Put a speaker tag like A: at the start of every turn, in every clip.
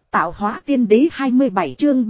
A: Tạo hóa tiên đế 27 chương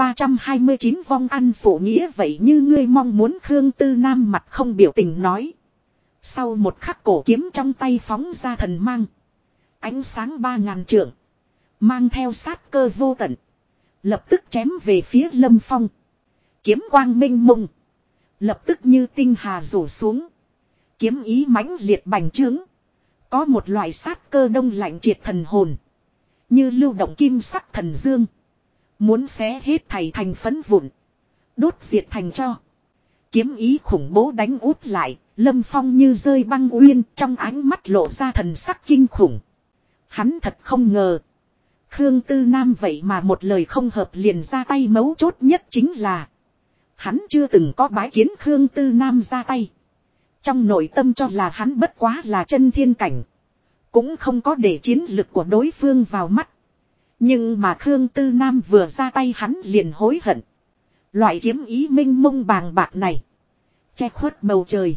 A: 329 vong ăn phụ nghĩa vậy như ngươi mong muốn. Khương Tư Nam mặt không biểu tình nói. Sau một khắc cổ kiếm trong tay phóng ra thần mang. Ánh sáng 3000 trượng. Mang theo sát cơ vô tận. Lập tức chém về phía Lâm Phong. Kiếm quang minh mông. Lập tức như tinh hà rủ xuống. Kiếm ý mãnh liệt bành trướng. Có một loại sát cơ đông lạnh triệt thần hồn. Như lưu động kim sắc thần dương. Muốn xé hết thảy thành phấn vụn. Đốt diệt thành tro. Kiếm ý khủng bố đánh úp lại. Lâm Phong như rơi băng uyên. Trong ánh mắt lộ ra thần sắc kinh khủng. Hắn thật không ngờ. Khương Tư Nam vậy mà một lời không hợp liền ra tay. Mấu chốt nhất chính là. Hắn chưa từng có bái kiến Khương Tư Nam ra tay. Trong nội tâm cho là hắn bất quá là chân thiên cảnh. Cũng không có để chiến lực của đối phương vào mắt. Nhưng mà Khương Tư Nam vừa ra tay hắn liền hối hận. Loại kiếm ý minh mông bàng bạc này. Che khuất bầu trời.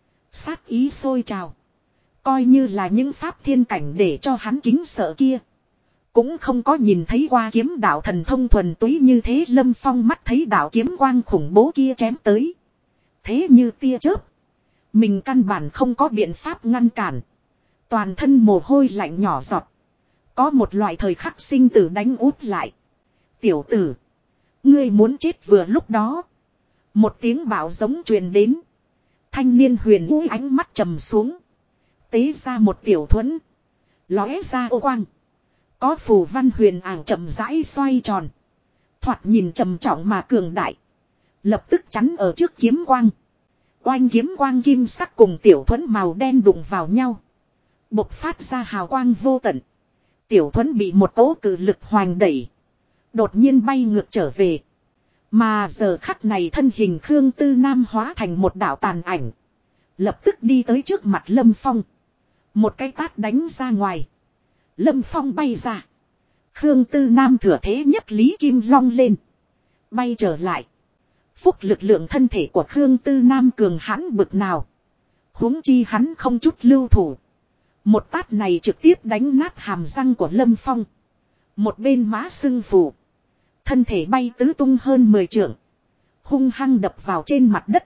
A: Sát ý sôi trào. Coi như là những pháp thiên cảnh để cho hắn kính sợ kia. Cũng không có nhìn thấy qua kiếm đạo thần thông thuần túy như thế. Lâm Phong mắt thấy đạo kiếm quang khủng bố kia chém tới. Thế như tia chớp. Mình căn bản không có biện pháp ngăn cản. Toàn thân mồ hôi lạnh nhỏ giọt. Có một loại thời khắc sinh tử đánh úp lại. Tiểu tử. Ngươi muốn chết vừa lúc đó. Một tiếng bạo giống truyền đến. Thanh niên huyền vũ ánh mắt trầm xuống. Tế ra một tiểu thuẫn. Lóe ra ô quang. Có phù văn huyền ảo chậm rãi xoay tròn. Thoạt nhìn trầm trọng mà cường đại. Lập tức chắn ở trước kiếm quang. Oanh kiếm quang kim sắc cùng tiểu thuẫn màu đen đụng vào nhau. Bộc phát ra hào quang vô tận. Tiểu thuẫn bị một cỗ cự lực hoành đẩy. Đột nhiên bay ngược trở về. Mà giờ khắc này thân hình Khương Tư Nam hóa thành một đạo tàn ảnh. Lập tức đi tới trước mặt Lâm Phong. Một cái tát đánh ra ngoài. Lâm Phong bay ra. Khương Tư Nam thừa thế nhất Lý Kim Long lên. Bay trở lại. Phúc lực lượng thân thể của Khương Tư Nam cường hãn bực nào. Huống chi hắn không chút lưu thủ. Một tát này trực tiếp đánh nát hàm răng của Lâm Phong. Một bên má sưng phù. Thân thể bay tứ tung hơn 10 trượng. Hung hăng đập vào trên mặt đất.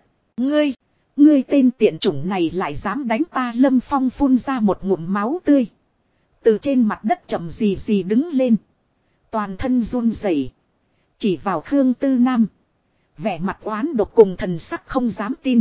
A: Ngươi tên tiện chủng này lại dám đánh ta. Lâm Phong phun ra một ngụm máu tươi. Từ trên mặt đất chậm gì đứng lên. Toàn thân run rẩy. Chỉ vào Khương Tư Nam. Vẻ mặt oán độc cùng thần sắc không dám tin.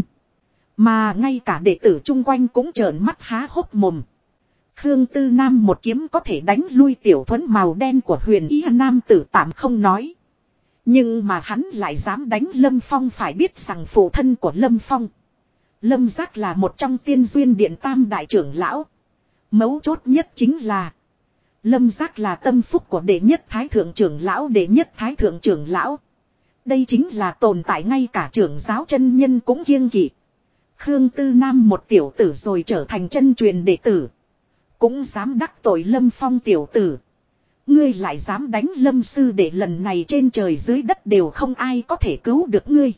A: Mà ngay cả đệ tử chung quanh cũng trợn mắt há hốc mồm. Khương Tư Nam một kiếm có thể đánh lui tiểu thuẫn màu đen của huyền ý nam tử tạm không nói. Nhưng mà hắn lại dám đánh Lâm Phong. Phải biết rằng phụ thân của Lâm Phong. Lâm Giác là một trong tiên duyên điện tam đại trưởng lão. Mấu chốt nhất chính là. Lâm Giác là tâm phúc của đệ nhất thái thượng trưởng lão. Đệ nhất thái thượng trưởng lão. Đây chính là tồn tại ngay cả trưởng giáo chân nhân cũng kiêng kỵ. Khương Tư Nam một tiểu tử rồi trở thành chân truyền đệ tử. Cũng dám đắc tội Lâm Phong tiểu tử. Ngươi lại dám đánh Lâm sư đệ, lần này trên trời dưới đất đều không ai có thể cứu được ngươi.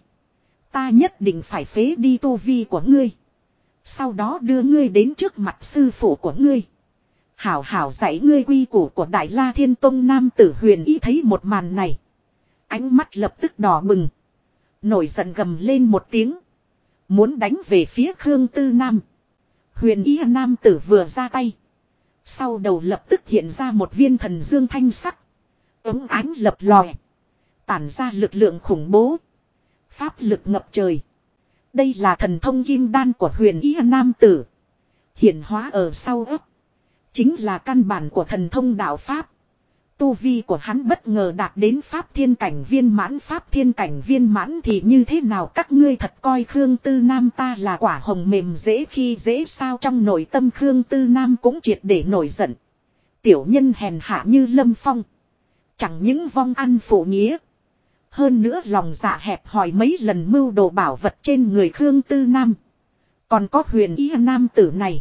A: Ta nhất định phải phế đi tu vi của ngươi. Sau đó đưa ngươi đến trước mặt sư phụ của ngươi. Hảo hảo dạy ngươi quy củ của Đại La Thiên Tông. Nam tử huyền ý thấy một màn này. Ánh mắt lập tức đỏ bừng. Nổi giận gầm lên một tiếng. Muốn đánh về phía Khương Tư Nam. Huyền ý nam tử vừa ra tay. Sau đầu lập tức hiện ra một viên thần dương thanh sắc. Ống ánh lập lòe. Tản ra lực lượng khủng bố. Pháp lực ngập trời. Đây là thần thông kim đan của huyền ý nam tử. Hiện hóa ở sau ấp. Chính là căn bản của thần thông đạo Pháp. Tu vi của hắn bất ngờ đạt đến Pháp thiên cảnh viên mãn. Pháp thiên cảnh viên mãn thì như thế nào, các ngươi thật coi Khương Tư Nam ta là quả hồng mềm dễ khi dễ sao? Trong nội tâm Khương Tư Nam cũng triệt để nổi giận. Tiểu nhân hèn hạ như Lâm Phong. Chẳng những vong ăn phụ nghĩa. Hơn nữa lòng dạ hẹp hòi, mấy lần mưu đồ bảo vật trên người Khương Tư Nam. Còn có huyền ý nam tử này.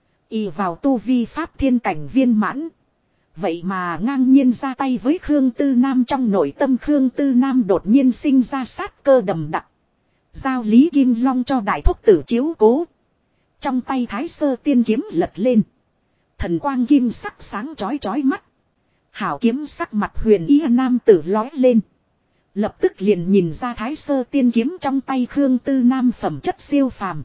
A: Y vào tu vi Pháp thiên cảnh viên mãn. Vậy mà ngang nhiên ra tay với Khương Tư Nam. Trong nội tâm Khương Tư Nam đột nhiên sinh ra sát cơ đầm đặc. Giao Lý Kim Long cho đại thúc tử chiếu cố. Trong tay Thái Sơ tiên kiếm lật lên. Thần quang kim sắc sáng chói chói mắt. Hảo kiếm sắc mặt huyền ý nam tử lói lên. Lập tức liền nhìn ra thái sơ tiên kiếm trong tay Khương Tư Nam phẩm chất siêu phàm.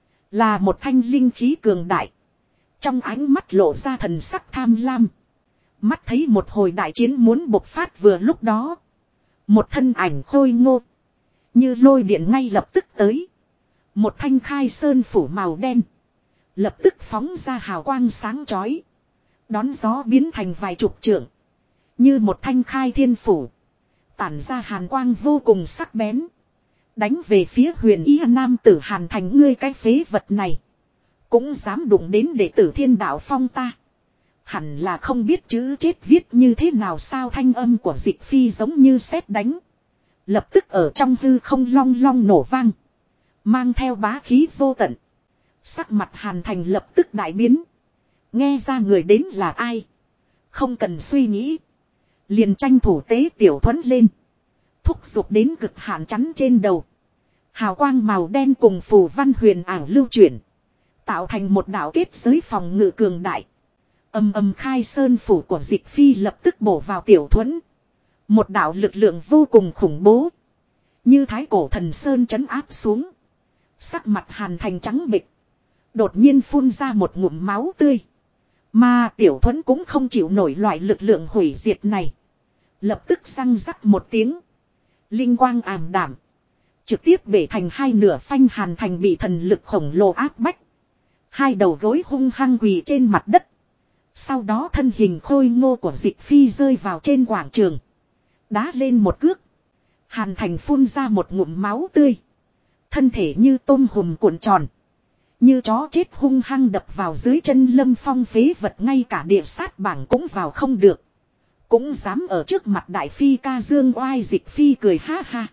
A: Là một thanh linh khí cường đại. Trong ánh mắt lộ ra thần sắc tham lam. Mắt thấy một hồi đại chiến muốn bộc phát vừa lúc đó. Một thân ảnh khôi ngô. Như lôi điện ngay lập tức tới. Một thanh khai sơn phủ màu đen. Lập tức phóng ra hào quang sáng chói. Đón gió biến thành vài chục trượng. Như một thanh khai thiên phủ. Tản ra hàn quang vô cùng sắc bén. Đánh về phía huyền ý nam tử Hàn Thành, ngươi cái phế vật này. Cũng dám đụng đến đệ tử Thiên Đạo Phong ta. Hẳn là không biết chữ chết viết như thế nào sao, thanh âm của Dịch Phi giống như sét đánh. Lập tức ở trong hư không long long nổ vang. Mang theo bá khí vô tận. Sắc mặt Hàn Thành lập tức đại biến. Nghe ra người đến là ai. Không cần suy nghĩ. Liền tranh thủ tế tiểu thuẫn lên. Thúc giục đến cực hạn chắn trên đầu. Hào quang màu đen cùng phù văn huyền ảo lưu chuyển. Tạo thành một đạo kết giới phòng ngự cường đại. Âm âm khai sơn phủ của Dịch Phi lập tức bổ vào tiểu thuẫn. Một đạo lực lượng vô cùng khủng bố. Như thái cổ thần sơn trấn áp xuống. Sắc mặt Hàn Thành trắng bệch. Đột nhiên phun ra một ngụm máu tươi. Mà tiểu thuẫn cũng không chịu nổi loại lực lượng hủy diệt này. Lập tức răng rắc một tiếng. Linh quang ảm đảm. Trực tiếp bể thành hai nửa, phanh Hàn Thành bị thần lực khổng lồ áp bách. Hai đầu gối hung hăng quỳ trên mặt đất. Sau đó thân hình khôi ngô của Dịch Phi rơi vào trên quảng trường. Đá lên một cước. Hàn Thành phun ra một ngụm máu tươi. Thân thể như tôm hùm cuộn tròn. Như chó chết hung hăng đập vào dưới chân Lâm Phong, phế vật, ngay cả địa sát bảng cũng vào không được. Cũng dám ở trước mặt đại phi ca dương oai. Dịch Phi cười ha ha.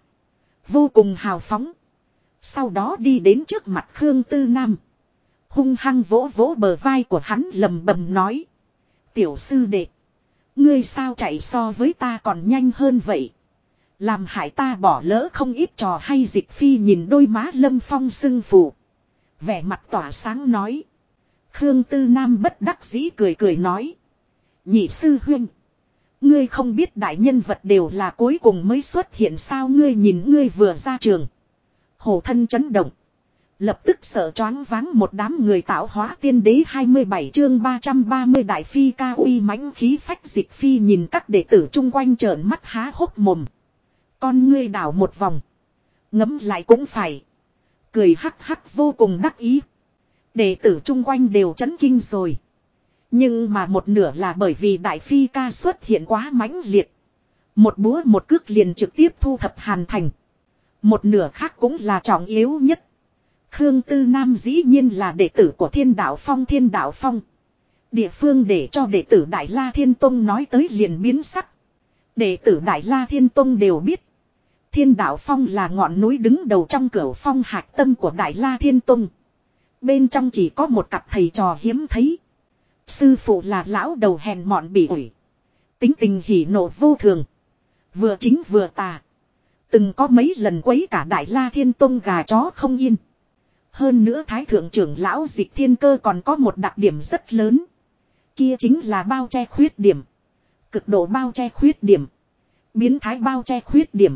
A: Vô cùng hào phóng. Sau đó đi đến trước mặt Khương Tư Nam. Hung hăng vỗ vỗ bờ vai của hắn, lầm bầm nói. Tiểu sư đệ. Ngươi sao chạy so với ta còn nhanh hơn vậy. Làm hại ta bỏ lỡ không ít trò hay. Dịch Phi nhìn đôi má Lâm Phong sưng phù. Vẻ mặt tỏa sáng nói. Khương Tư Nam bất đắc dĩ cười cười nói. Nhị sư huynh. Ngươi không biết đại nhân vật đều là cuối cùng mới xuất hiện sao, ngươi nhìn ngươi vừa ra trường. Hổ thân chấn động. Lập tức sợ choáng váng một đám người. Tạo hóa tiên đế 27 chương 330 đại phi ca uy mãnh khí phách. Dịch Phi nhìn các đệ tử chung quanh trợn mắt há hốc mồm. Con ngươi đảo một vòng. Ngấm lại cũng phải. Cười hắc hắc vô cùng đắc ý. Đệ tử chung quanh đều chấn kinh rồi. Nhưng mà một nửa là bởi vì đại phi ca xuất hiện quá mãnh liệt. Một búa một cước liền trực tiếp thu thập Hàn Thành. Một nửa khác cũng là trọng yếu nhất. Khương Tư Nam dĩ nhiên là đệ tử của Thiên Đạo Phong. Thiên Đạo Phong. Địa phương để cho đệ tử Đại La Thiên Tông nói tới liền biến sắc. Đệ tử Đại La Thiên Tông đều biết. Thiên Đạo Phong là ngọn núi đứng đầu trong cửu phong hạch tâm của Đại La Thiên Tông. Bên trong chỉ có một cặp thầy trò hiếm thấy. Sư phụ là lão đầu hèn mọn bỉ ổi. Tính tình hỉ nộ vô thường. Vừa chính vừa tà. Từng có mấy lần quấy cả Đại La Thiên Tông gà chó không yên. Hơn nữa Thái Thượng trưởng lão Dịch Thiên Cơ còn có một đặc điểm rất lớn. Kia chính là bao che khuyết điểm. Cực độ bao che khuyết điểm. Biến thái bao che khuyết điểm.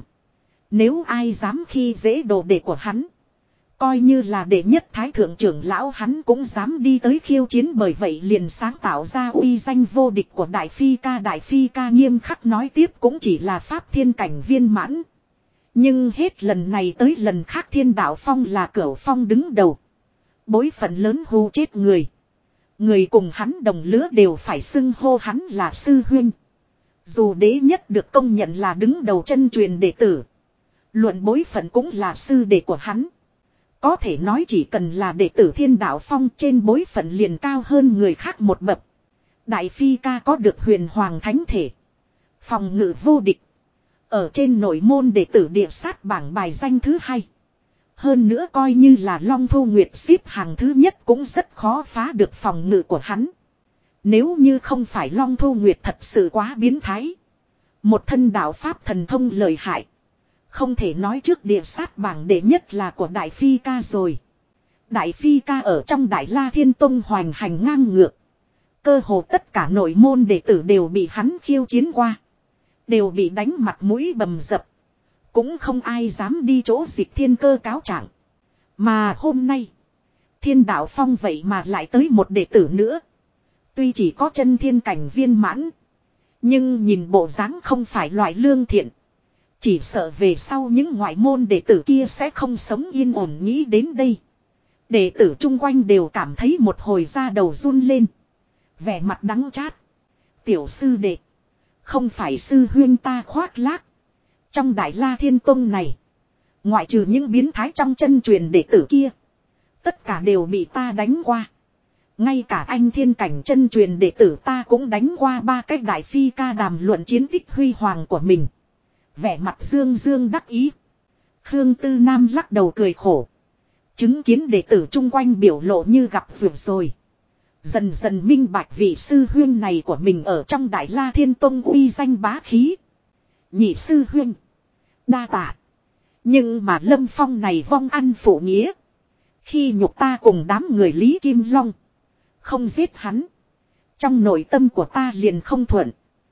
A: Nếu ai dám khi dễ đồ đệ của hắn. Coi như là đệ nhất Thái Thượng trưởng lão hắn cũng dám đi tới khiêu chiến. Bởi vậy liền sáng tạo ra uy danh vô địch của Đại Phi ca. Đại Phi ca nghiêm khắc nói tiếp cũng chỉ là pháp thiên cảnh viên mãn. Nhưng hết lần này tới lần khác Thiên Đạo Phong là cửu phong đứng đầu. Bối phận lớn hù chết người. Người cùng hắn đồng lứa đều phải xưng hô hắn là sư huynh. Dù đế nhất được công nhận là đứng đầu chân truyền đệ tử. Luận bối phận cũng là sư đệ của hắn. Có thể nói chỉ cần là đệ tử Thiên Đạo Phong trên bối phận liền cao hơn người khác một bậc. Đại Phi ca có được huyền hoàng thánh thể. Phòng ngự vô địch. Ở trên nội môn đệ tử địa sát bảng bài danh thứ 2. Hơn nữa coi như là Long Thu Nguyệt xếp hàng thứ nhất cũng rất khó phá được phòng ngự của hắn. Nếu như không phải Long Thu Nguyệt thật sự quá biến thái. Một thân đạo pháp thần thông lợi hại. Không thể nói trước địa sát bảng đệ nhất là của Đại Phi ca rồi. Đại Phi ca ở trong Đại La Thiên Tông hoành hành ngang ngược. Cơ hồ tất cả nội môn đệ tử đều bị hắn khiêu chiến qua. Đều bị đánh mặt mũi bầm dập. Cũng không ai dám đi chỗ Dịch Thiên Cơ cáo trạng. Mà hôm nay, Thiên Đạo Phong vậy mà lại tới một đệ tử nữa. Tuy chỉ có chân thiên cảnh viên mãn, nhưng nhìn bộ dáng không phải loại lương thiện. Chỉ sợ về sau những ngoại môn đệ tử kia sẽ không sống yên ổn. Nghĩ đến đây, đệ tử chung quanh đều cảm thấy một hồi da đầu run lên. Vẻ mặt đắng chát. Tiểu sư đệ, không phải sư huyên ta khoác lác. Trong Đại La Thiên Tông này, ngoại trừ những biến thái trong chân truyền đệ tử kia, tất cả đều bị ta đánh qua. Ngay cả anh thiên cảnh chân truyền đệ tử ta cũng đánh qua 3 cái đại phi ca đàm luận chiến tích huy hoàng của mình. Vẻ mặt dương dương đắc ý. Khương Tư Nam lắc đầu cười khổ. Chứng kiến đệ tử chung quanh biểu lộ như gặp duyệt rồi. Dần dần minh bạch vị sư huyên này của mình ở trong Đại La Thiên Tông uy danh bá khí. Nhị sư huyên, đa tạ. Nhưng mà Lâm Phong này vong ăn phụ nghĩa. Khi nhục ta cùng đám người Lý Kim Long, không giết hắn, trong nội tâm của ta liền không thuận.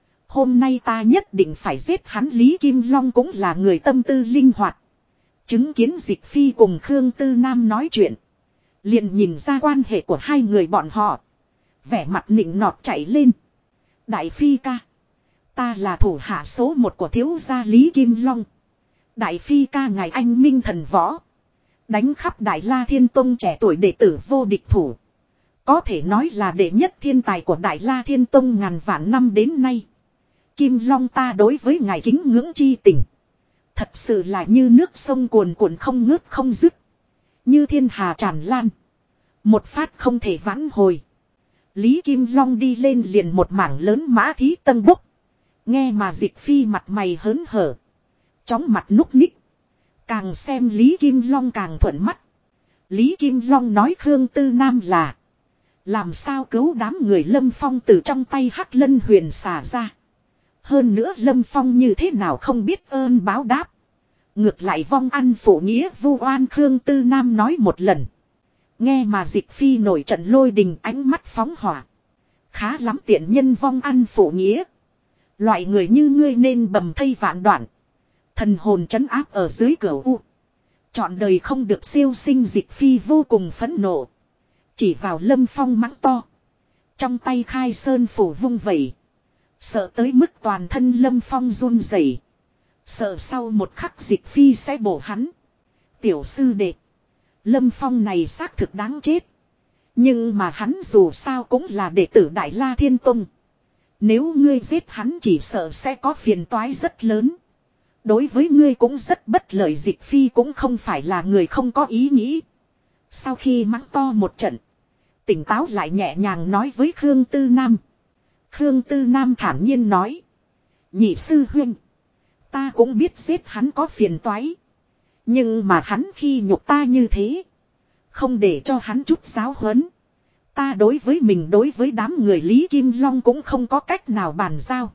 A: Hôm nay ta nhất định phải giết hắn. Lý Kim Long cũng là người tâm tư linh hoạt. Chứng kiến Dịch Phi cùng Khương Tư Nam nói chuyện, liền nhìn ra quan hệ của hai người bọn họ. Vẻ mặt nịnh nọt chạy lên. Đại Phi ca, ta là thủ hạ số 1 của thiếu gia Lý Kim Long. Đại Phi ca ngài anh minh thần võ, đánh khắp Đại La Thiên Tông trẻ tuổi đệ tử vô địch thủ. Có thể nói là đệ nhất thiên tài của Đại La Thiên Tông ngàn vạn năm đến nay. Kim Long ta đối với ngài kính ngưỡng chi tình, thật sự là như nước sông cuồn cuộn không ngớt không dứt. Như thiên hà tràn lan, một phát không thể vãn hồi. Lý Kim Long đi lên liền một mảng lớn mã thí tân bốc. Nghe mà Dịch Phi mặt mày hớn hở, chóng mặt núc ních. Càng xem Lý Kim Long càng thuận mắt. Lý Kim Long nói Khương Tư Nam là làm sao cứu đám người Lâm Phong từ trong tay Hắc Lân Huyền xả ra. Hơn nữa Lâm Phong như thế nào không biết ơn báo đáp. Ngược lại vong ăn phụ nghĩa vu oan. Khương Tư Nam nói một lần. Nghe mà Dịch Phi nổi trận lôi đình, ánh mắt phóng hỏa. Khá lắm tiện nhân vong ăn phụ nghĩa. Loại người như ngươi nên bầm thây vạn đoạn. Thần hồn trấn áp ở dưới cửa u. Chọn đời không được siêu sinh. Dịch Phi vô cùng phẫn nộ, chỉ vào Lâm Phong mắng to. Trong tay khai sơn phủ vung vẩy. Sợ tới mức toàn thân Lâm Phong run rẩy. Sợ sau một khắc Dịch Phi sẽ bổ hắn. Tiểu sư đệ, Lâm Phong này xác thực đáng chết. Nhưng mà hắn dù sao cũng là đệ tử Đại La Thiên Tông. Nếu ngươi giết hắn chỉ sợ sẽ có phiền toái rất lớn. Đối với ngươi cũng rất bất lợi. Dịch Phi cũng không phải là người không có ý nghĩ. Sau khi mắng to một trận, tỉnh táo lại nhẹ nhàng nói với Khương Tư Nam. Khương Tư Nam thản nhiên nói. Nhị sư huynh, ta cũng biết giết hắn có phiền toái. Nhưng mà hắn khi nhục ta như thế, không để cho hắn chút giáo huấn, ta đối với mình đối với đám người Lý Kim Long cũng không có cách nào bàn giao.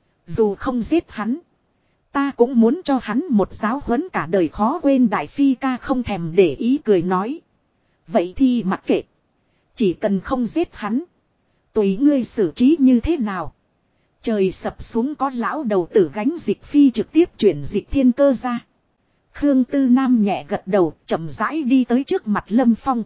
A: Dù không giết hắn, ta cũng muốn cho hắn một giáo huấn cả đời khó quên. Đại Phi ca không thèm để ý cười nói. Vậy thì mặc kệ, chỉ cần không giết hắn, tùy ngươi xử trí như thế nào. Trời sập xuống có lão đầu tử gánh. Dịch Phi trực tiếp chuyển Dịch Thiên Cơ ra. Khương Tư Nam nhẹ gật đầu, chậm rãi đi tới trước mặt Lâm Phong.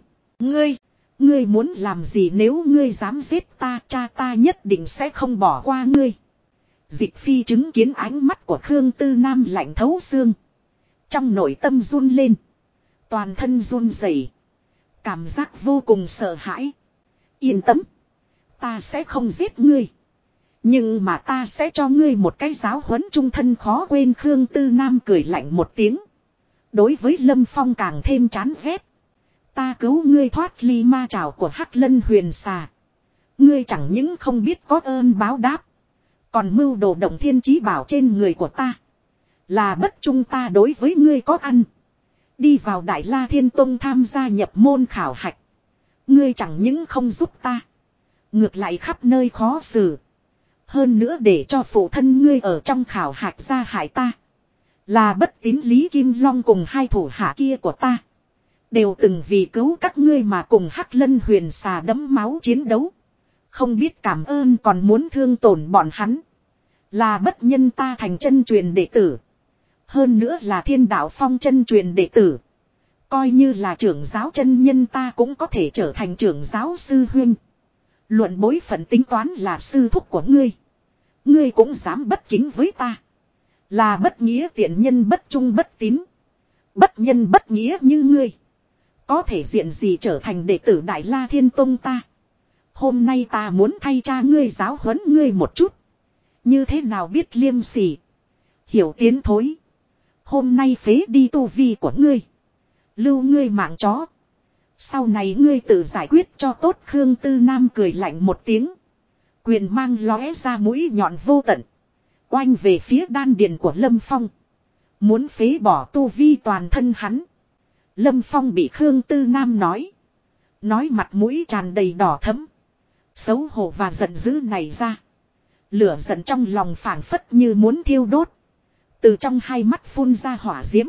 A: Ngươi muốn làm gì? Nếu ngươi dám giết ta, cha ta nhất định sẽ không bỏ qua ngươi. Dịch Phi chứng kiến ánh mắt của Khương Tư Nam lạnh thấu xương, trong nội tâm run lên, toàn thân run rẩy, cảm giác vô cùng sợ hãi. Yên tâm, ta sẽ không giết ngươi, nhưng mà ta sẽ cho ngươi một cái giáo huấn trung thân khó quên. Khương Tư Nam cười lạnh một tiếng, đối với Lâm Phong càng thêm chán ghét. Ta cứu ngươi thoát ly ma trảo của Hắc Lân Huyền xà, ngươi chẳng những không biết có ơn báo đáp, còn mưu đồ động thiên chí bảo trên người của ta, là bất trung. Ta đối với ngươi có ăn. Đi vào Đại La Thiên Tông tham gia nhập môn khảo hạch, ngươi chẳng những không giúp ta, ngược lại khắp nơi khó xử. Hơn nữa để cho phụ thân ngươi ở trong khảo hạch ra hại ta. Là bất tín. Lý Kim Long cùng hai thủ hạ kia của ta đều từng vì cứu các ngươi mà cùng Hắc Lân Huyền xà đẫm máu chiến đấu. Không biết cảm ơn còn muốn thương tổn bọn hắn. Là bất nhân ta thành chân truyền đệ tử. Hơn nữa là thiên đạo phong chân truyền đệ tử. Coi như là trưởng giáo chân nhân ta cũng có thể trở thành trưởng giáo sư huynh. Luận bối phận tính toán là sư thúc của ngươi. Ngươi cũng dám bất kính với ta. Là bất nghĩa tiện nhân bất trung bất tín. Bất nhân bất nghĩa như ngươi. Có thể diện gì trở thành đệ tử Đại La Thiên Tông ta. Hôm nay ta muốn thay cha ngươi giáo huấn ngươi một chút. Như thế nào biết liêm sỉ. Hiểu tiến thối. Hôm nay phế đi tu vi của ngươi. Lưu ngươi mạng chó. Sau này ngươi tự giải quyết cho tốt. Khương Tư Nam cười lạnh một tiếng. Quyền mang lóe ra mũi nhọn vô tận. Oanh về phía đan điền của Lâm Phong. Muốn phế bỏ tu vi toàn thân hắn. Lâm Phong bị Khương Tư Nam nói. Nói mặt mũi tràn đầy đỏ thẫm. Xấu hổ và giận dữ này ra. Lửa giận trong lòng phảng phất như muốn thiêu đốt. Từ trong hai mắt phun ra hỏa diễm.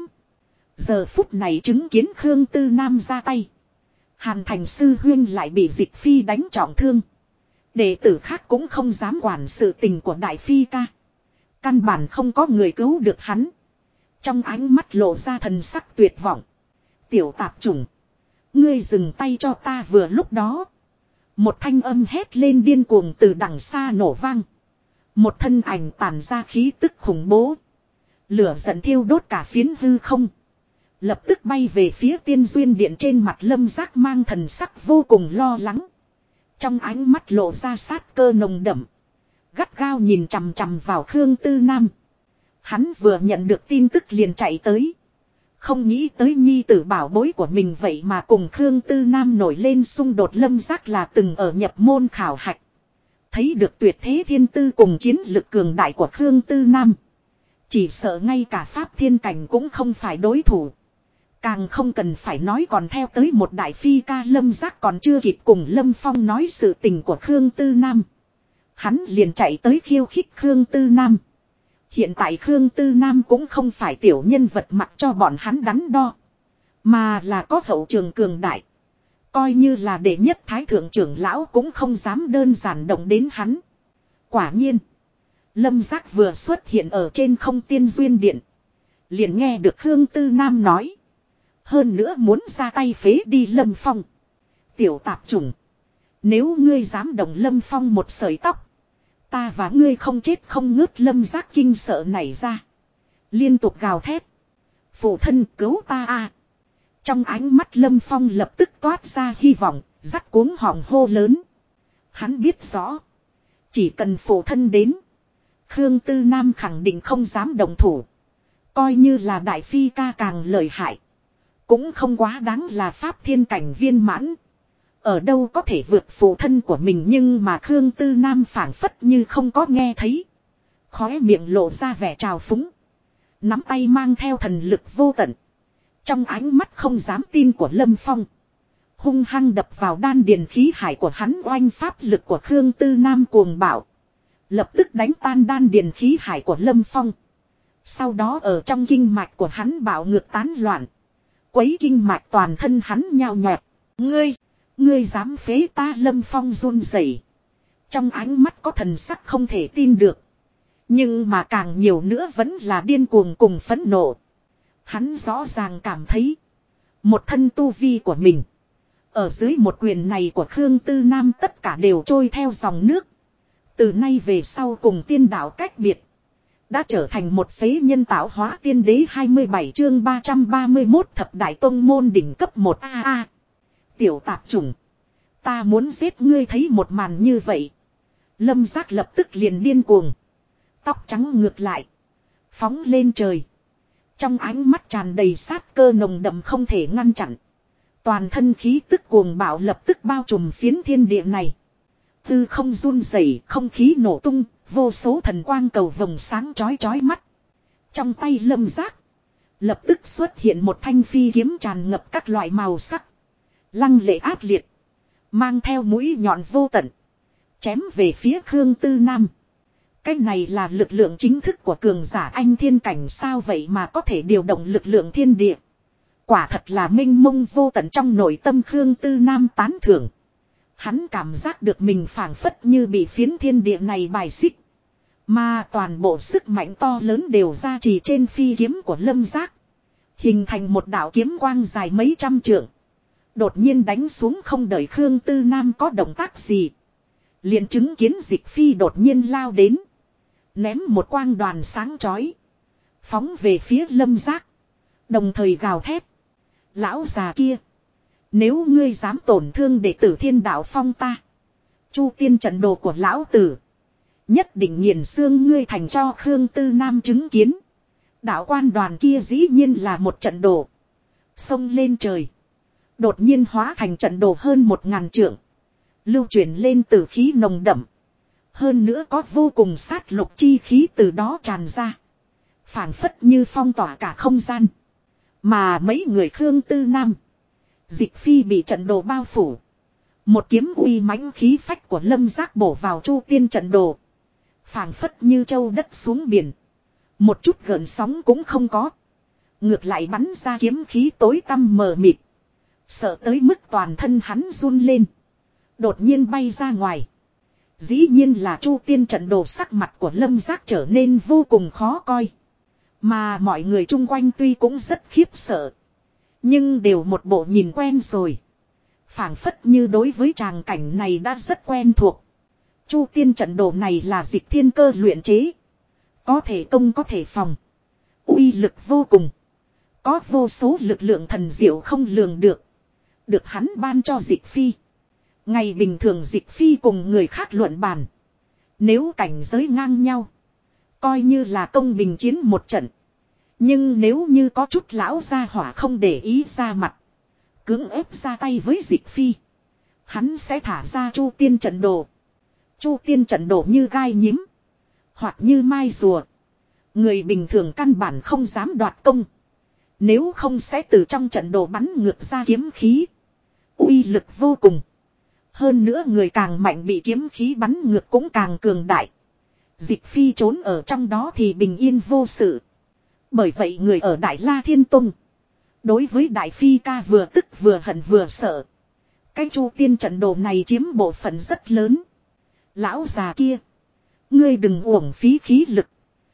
A: Giờ phút này chứng kiến Khương Tư Nam ra tay. Hàn Thành sư huyên lại bị Dịch Phi đánh trọng thương. Đệ tử khác cũng không dám quản sự tình của Đại Phi ca. Căn bản không có người cứu được hắn. Trong ánh mắt lộ ra thần sắc tuyệt vọng. Tiểu tạp chủng. Ngươi dừng tay cho ta. Vừa lúc đó. Một thanh âm hét lên điên cuồng từ đằng xa nổ vang. Một thân ảnh tản ra khí tức khủng bố. Lửa giận thiêu đốt cả phiến hư không. Lập tức bay về phía Tiên Duyên Điện. Trên mặt Lâm Giác mang thần sắc vô cùng lo lắng. Trong ánh mắt lộ ra sát cơ nồng đậm. Gắt gao nhìn chằm chằm vào Khương Tư Nam. Hắn vừa nhận được tin tức liền chạy tới. Không nghĩ tới nhi tử bảo bối của mình vậy mà cùng Khương Tư Nam nổi lên xung đột. Lâm Giác là từng ở nhập môn khảo hạch. Thấy được tuyệt thế thiên tư cùng chiến lực cường đại của Khương Tư Nam. Chỉ sợ ngay cả Pháp Thiên Cảnh cũng không phải đối thủ. Càng không cần phải nói còn theo tới một đại phi ca. Lâm Giác còn chưa kịp cùng Lâm Phong nói sự tình của Khương Tư Nam. Hắn liền chạy tới khiêu khích Khương Tư Nam. Hiện tại Khương Tư Nam cũng không phải tiểu nhân vật mặc cho bọn hắn đắn đo. Mà là có hậu trường cường đại. Coi như là đệ nhất thái thượng trưởng lão cũng không dám đơn giản động đến hắn. Quả nhiên. Lâm Giác vừa xuất hiện ở trên không Tiên Duyên Điện. Liền nghe được Khương Tư Nam nói. Hơn nữa muốn ra tay phế đi Lâm Phong. Tiểu tạp chủng. Nếu ngươi dám động Lâm Phong một sợi tóc. Ta và ngươi không chết không ngớt. Lâm Giác kinh sợ nảy ra. Liên tục gào thét. Phụ thân cứu ta a! Trong ánh mắt Lâm Phong lập tức toát ra hy vọng. Dắt cuống họng hô lớn. Hắn biết rõ. Chỉ cần phụ thân đến. Khương Tư Nam khẳng định không dám động thủ. Coi như là đại phi ca càng lợi hại. Cũng không quá đáng là Pháp Thiên Cảnh viên mãn. Ở đâu có thể vượt phụ thân của mình. Nhưng mà Khương Tư Nam phảng phất như không có nghe thấy. Khóe miệng lộ ra vẻ trào phúng. Nắm tay mang theo thần lực vô tận. Trong ánh mắt không dám tin của Lâm Phong. Hung hăng đập vào đan điền khí hải của hắn. Oanh pháp lực của Khương Tư Nam cuồng bạo. Lập tức đánh tan đan điền khí hải của Lâm Phong. Sau đó ở trong kinh mạch của hắn bạo ngược tán loạn. Quấy kinh mạch toàn thân hắn nhao nhọt. Ngươi dám phế ta? Lâm Phong run rẩy. Trong ánh mắt có thần sắc không thể tin được. Nhưng mà càng nhiều nữa vẫn là điên cuồng cùng phẫn nộ. Hắn rõ ràng cảm thấy. Một thân tu vi của mình. Ở dưới một quyền này của Khương Tư Nam tất cả đều trôi theo dòng nước. Từ nay về sau cùng tiên đạo cách biệt. Đã trở thành một phế nhân tạo hóa. Tiên đế 27 chương 331 thập đại tông môn đỉnh cấp 1 AA. Tiểu tạp chủng. Ta muốn giết ngươi. Thấy một màn như vậy. Lâm Giác lập tức liền điên cuồng. Tóc trắng ngược lại. Phóng lên trời. Trong ánh mắt tràn đầy sát cơ nồng đậm không thể ngăn chặn. Toàn thân khí tức cuồng bạo lập tức bao trùm phiến thiên địa này. Tư không run rẩy, không khí nổ tung, vô số thần quang cầu vồng sáng chói chói mắt. Trong tay Lâm Giác lập tức xuất hiện một thanh phi kiếm tràn ngập các loại màu sắc. Lăng lệ ác liệt. Mang theo mũi nhọn vô tận. Chém về phía Khương Tư Nam. Cái này là lực lượng chính thức của cường giả anh thiên cảnh sao vậy mà có thể điều động lực lượng thiên địa. Quả thật là mênh mông vô tận. Trong nội tâm Khương Tư Nam tán thưởng. Hắn cảm giác được mình phảng phất như bị phiến thiên địa này bài xích. Mà toàn bộ sức mạnh to lớn đều ra trì trên phi kiếm của Lâm Giác. Hình thành một đạo kiếm quang dài mấy trăm trượng. Đột nhiên đánh xuống không đợi Khương Tư Nam có động tác gì. Liền chứng kiến Dịch Phi đột nhiên lao đến. Ném một quang đoàn sáng chói. Phóng về phía Lâm Giác. Đồng thời gào thét. Lão già kia. Nếu ngươi dám tổn thương đệ tử Thiên Đạo Phong ta. Chu tiên trận đồ của lão tử. Nhất định nghiền xương ngươi thành cho Khương Tư Nam chứng kiến. Đạo quan đoàn kia dĩ nhiên là một trận đồ. Xông lên trời. Đột nhiên hóa thành trận đồ hơn 1000 trượng. Lưu chuyển lên tử khí nồng đậm. Hơn nữa có vô cùng sát lục chi khí từ đó tràn ra. Phảng phất như phong tỏa cả không gian. Mà mấy người Khương Tư Nam. Dịch Phi bị trận đồ bao phủ. Một kiếm uy mãnh khí phách của Lâm Giác bổ vào chu tiên trận đồ. Phảng phất như châu đất xuống biển. Một chút gợn sóng cũng không có. Ngược lại bắn ra kiếm khí tối tăm mờ mịt. Sợ tới mức toàn thân hắn run lên. Đột nhiên bay ra ngoài. Dĩ nhiên là chu tiên trận đồ, sắc mặt của Lâm Giác trở nên vô cùng khó coi. Mà mọi người chung quanh tuy cũng rất khiếp sợ. Nhưng đều một bộ nhìn quen rồi. Phảng phất như đối với tràng cảnh này đã rất quen thuộc. Chu tiên trận đồ này là Dịch Thiên Cơ luyện chế. Có thể công có thể phòng. Uy lực vô cùng. Có vô số lực lượng thần diệu không lường được. Được hắn ban cho Dịch Phi. Ngày bình thường Dịch Phi cùng người khác luận bàn. Nếu cảnh giới ngang nhau. Coi như là công bình chiến một trận. Nhưng nếu như có chút lão gia hỏa không để ý ra mặt. Cưỡng ép ra tay với Dịch Phi. Hắn sẽ thả ra chu tiên trận đồ. Chu tiên trận đồ như gai nhím. Hoặc như mai rùa. Người bình thường căn bản không dám đoạt công. Nếu không sẽ từ trong trận đồ bắn ngược ra kiếm khí. Uy lực vô cùng. Hơn nữa người càng mạnh bị kiếm khí bắn ngược cũng càng cường đại. Dịch Phi trốn ở trong đó thì bình yên vô sự. Bởi vậy người ở Đại La Thiên Tông. Đối với Đại Phi ca vừa tức vừa hận vừa sợ. Cái chu tiên trận đồ này chiếm bộ phận rất lớn. Lão già kia. Ngươi đừng uổng phí khí lực.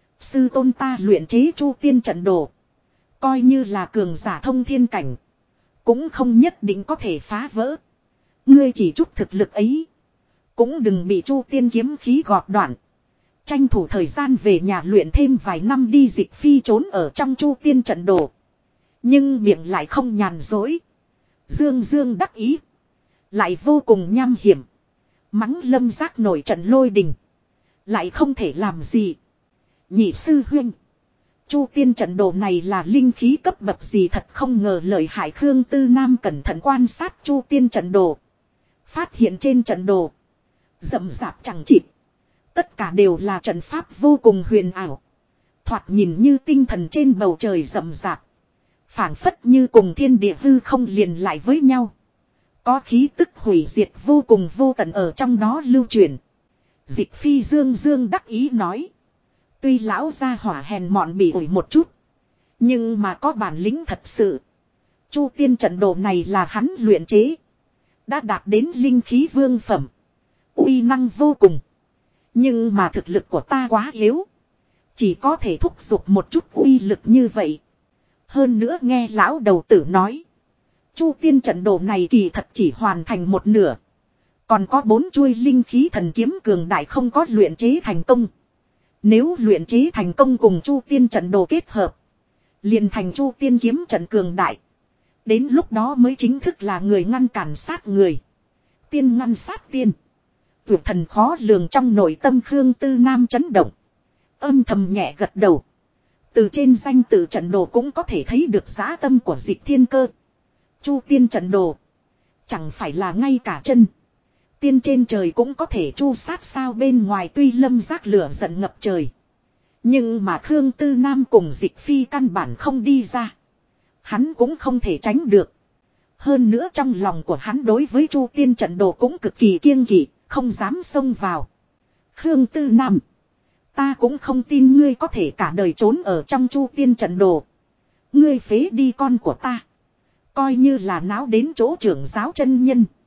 A: Sư tôn ta luyện chế chu tiên trận đồ. Coi như là cường giả thông thiên cảnh. Cũng không nhất định có thể phá vỡ. Ngươi chỉ chút thực lực ấy. Cũng đừng bị chu tiên kiếm khí gọt đoạn. Tranh thủ thời gian về nhà luyện thêm vài năm đi. Dịch Phi trốn ở trong chu tiên trận đồ. Nhưng miệng lại không nhàn dối. Dương dương đắc ý. Lại vô cùng nham hiểm. Mắng Lâm Giác nổi trận lôi đình. Lại không thể làm gì. Nhị sư huynh. Chu tiên trận đồ này là linh khí cấp bậc gì thật không ngờ lợi hại. Khương Tư Nam cẩn thận quan sát chu tiên trận đồ. Phát hiện trên trận đồ. Rậm rạp chẳng chịt. Tất cả đều là trận pháp vô cùng huyền ảo. Thoạt nhìn như tinh thần trên bầu trời rậm rạp. Phảng phất như cùng thiên địa hư không liền lại với nhau. Có khí tức hủy diệt vô cùng vô tận ở trong đó lưu truyền. Dịch Phi dương dương đắc ý nói. Tuy lão gia hỏa hèn mọn bị ủi một chút. Nhưng mà có bản lĩnh thật sự. Chu tiên trận đồ này là hắn luyện chế. Đã đạt đến linh khí vương phẩm. Uy năng vô cùng. Nhưng mà thực lực của ta quá yếu. Chỉ có thể thúc giục một chút uy lực như vậy. Hơn nữa nghe lão đầu tử nói. Chu tiên trận đồ này kỳ thật chỉ hoàn thành một nửa. Còn có 4 chuôi linh khí thần kiếm cường đại không có luyện chế thành công. Nếu luyện chế thành công cùng chu tiên trận đồ kết hợp. Liền thành chu tiên kiếm trận cường đại. Đến lúc đó mới chính thức là người ngăn cản sát người. Tiên ngăn sát tiên. Vượt thần khó lường trong nội tâm Khương Tư Nam chấn động. Âm thầm nhẹ gật đầu. Từ trên danh tự trận đồ cũng có thể thấy được dã tâm của Dịch Thiên Cơ. Chu tiên trận đồ. Chẳng phải là ngay cả chân. Tiên trên trời cũng có thể chu sát sao bên ngoài tuy Lâm Giác lửa giận ngập trời. Nhưng mà Khương Tư Nam cùng Dịch Phi căn bản không đi ra. Hắn cũng không thể tránh được. Hơn nữa trong lòng của hắn đối với chu tiên trận đồ cũng cực kỳ kiêng kỵ, không dám xông vào. Khương Tư Nam. Ta cũng không tin ngươi có thể cả đời trốn ở trong chu tiên trận đồ. Ngươi phế đi con của ta. Coi như là náo đến chỗ trưởng giáo chân nhân.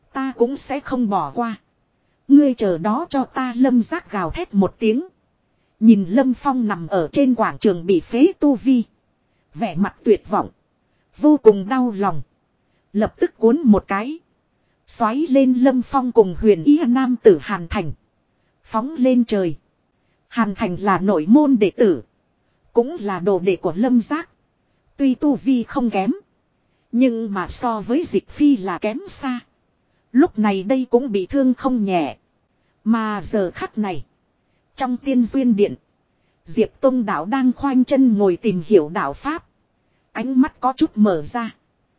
A: Ta cũng sẽ không bỏ qua. Ngươi chờ đó cho ta. Lâm Giác gào thét một tiếng. Nhìn Lâm Phong nằm ở trên quảng trường bị phế tu vi. Vẻ mặt tuyệt vọng. Vô cùng đau lòng. Lập tức cuốn một cái. Xoáy lên Lâm Phong cùng huyền ý nam tử Hàn Thành. Phóng lên trời. Hàn Thành là nội môn đệ tử. Cũng là đồ đệ của Lâm Giác. Tuy tu vi không kém. Nhưng mà so với Dịch Phi là kém xa. Lúc này đây cũng bị thương không nhẹ. Mà giờ khắc này. Trong tiên duyên điện. Diệp Tông đạo đang khoanh chân ngồi tìm hiểu đạo Pháp. Ánh mắt có chút mở ra.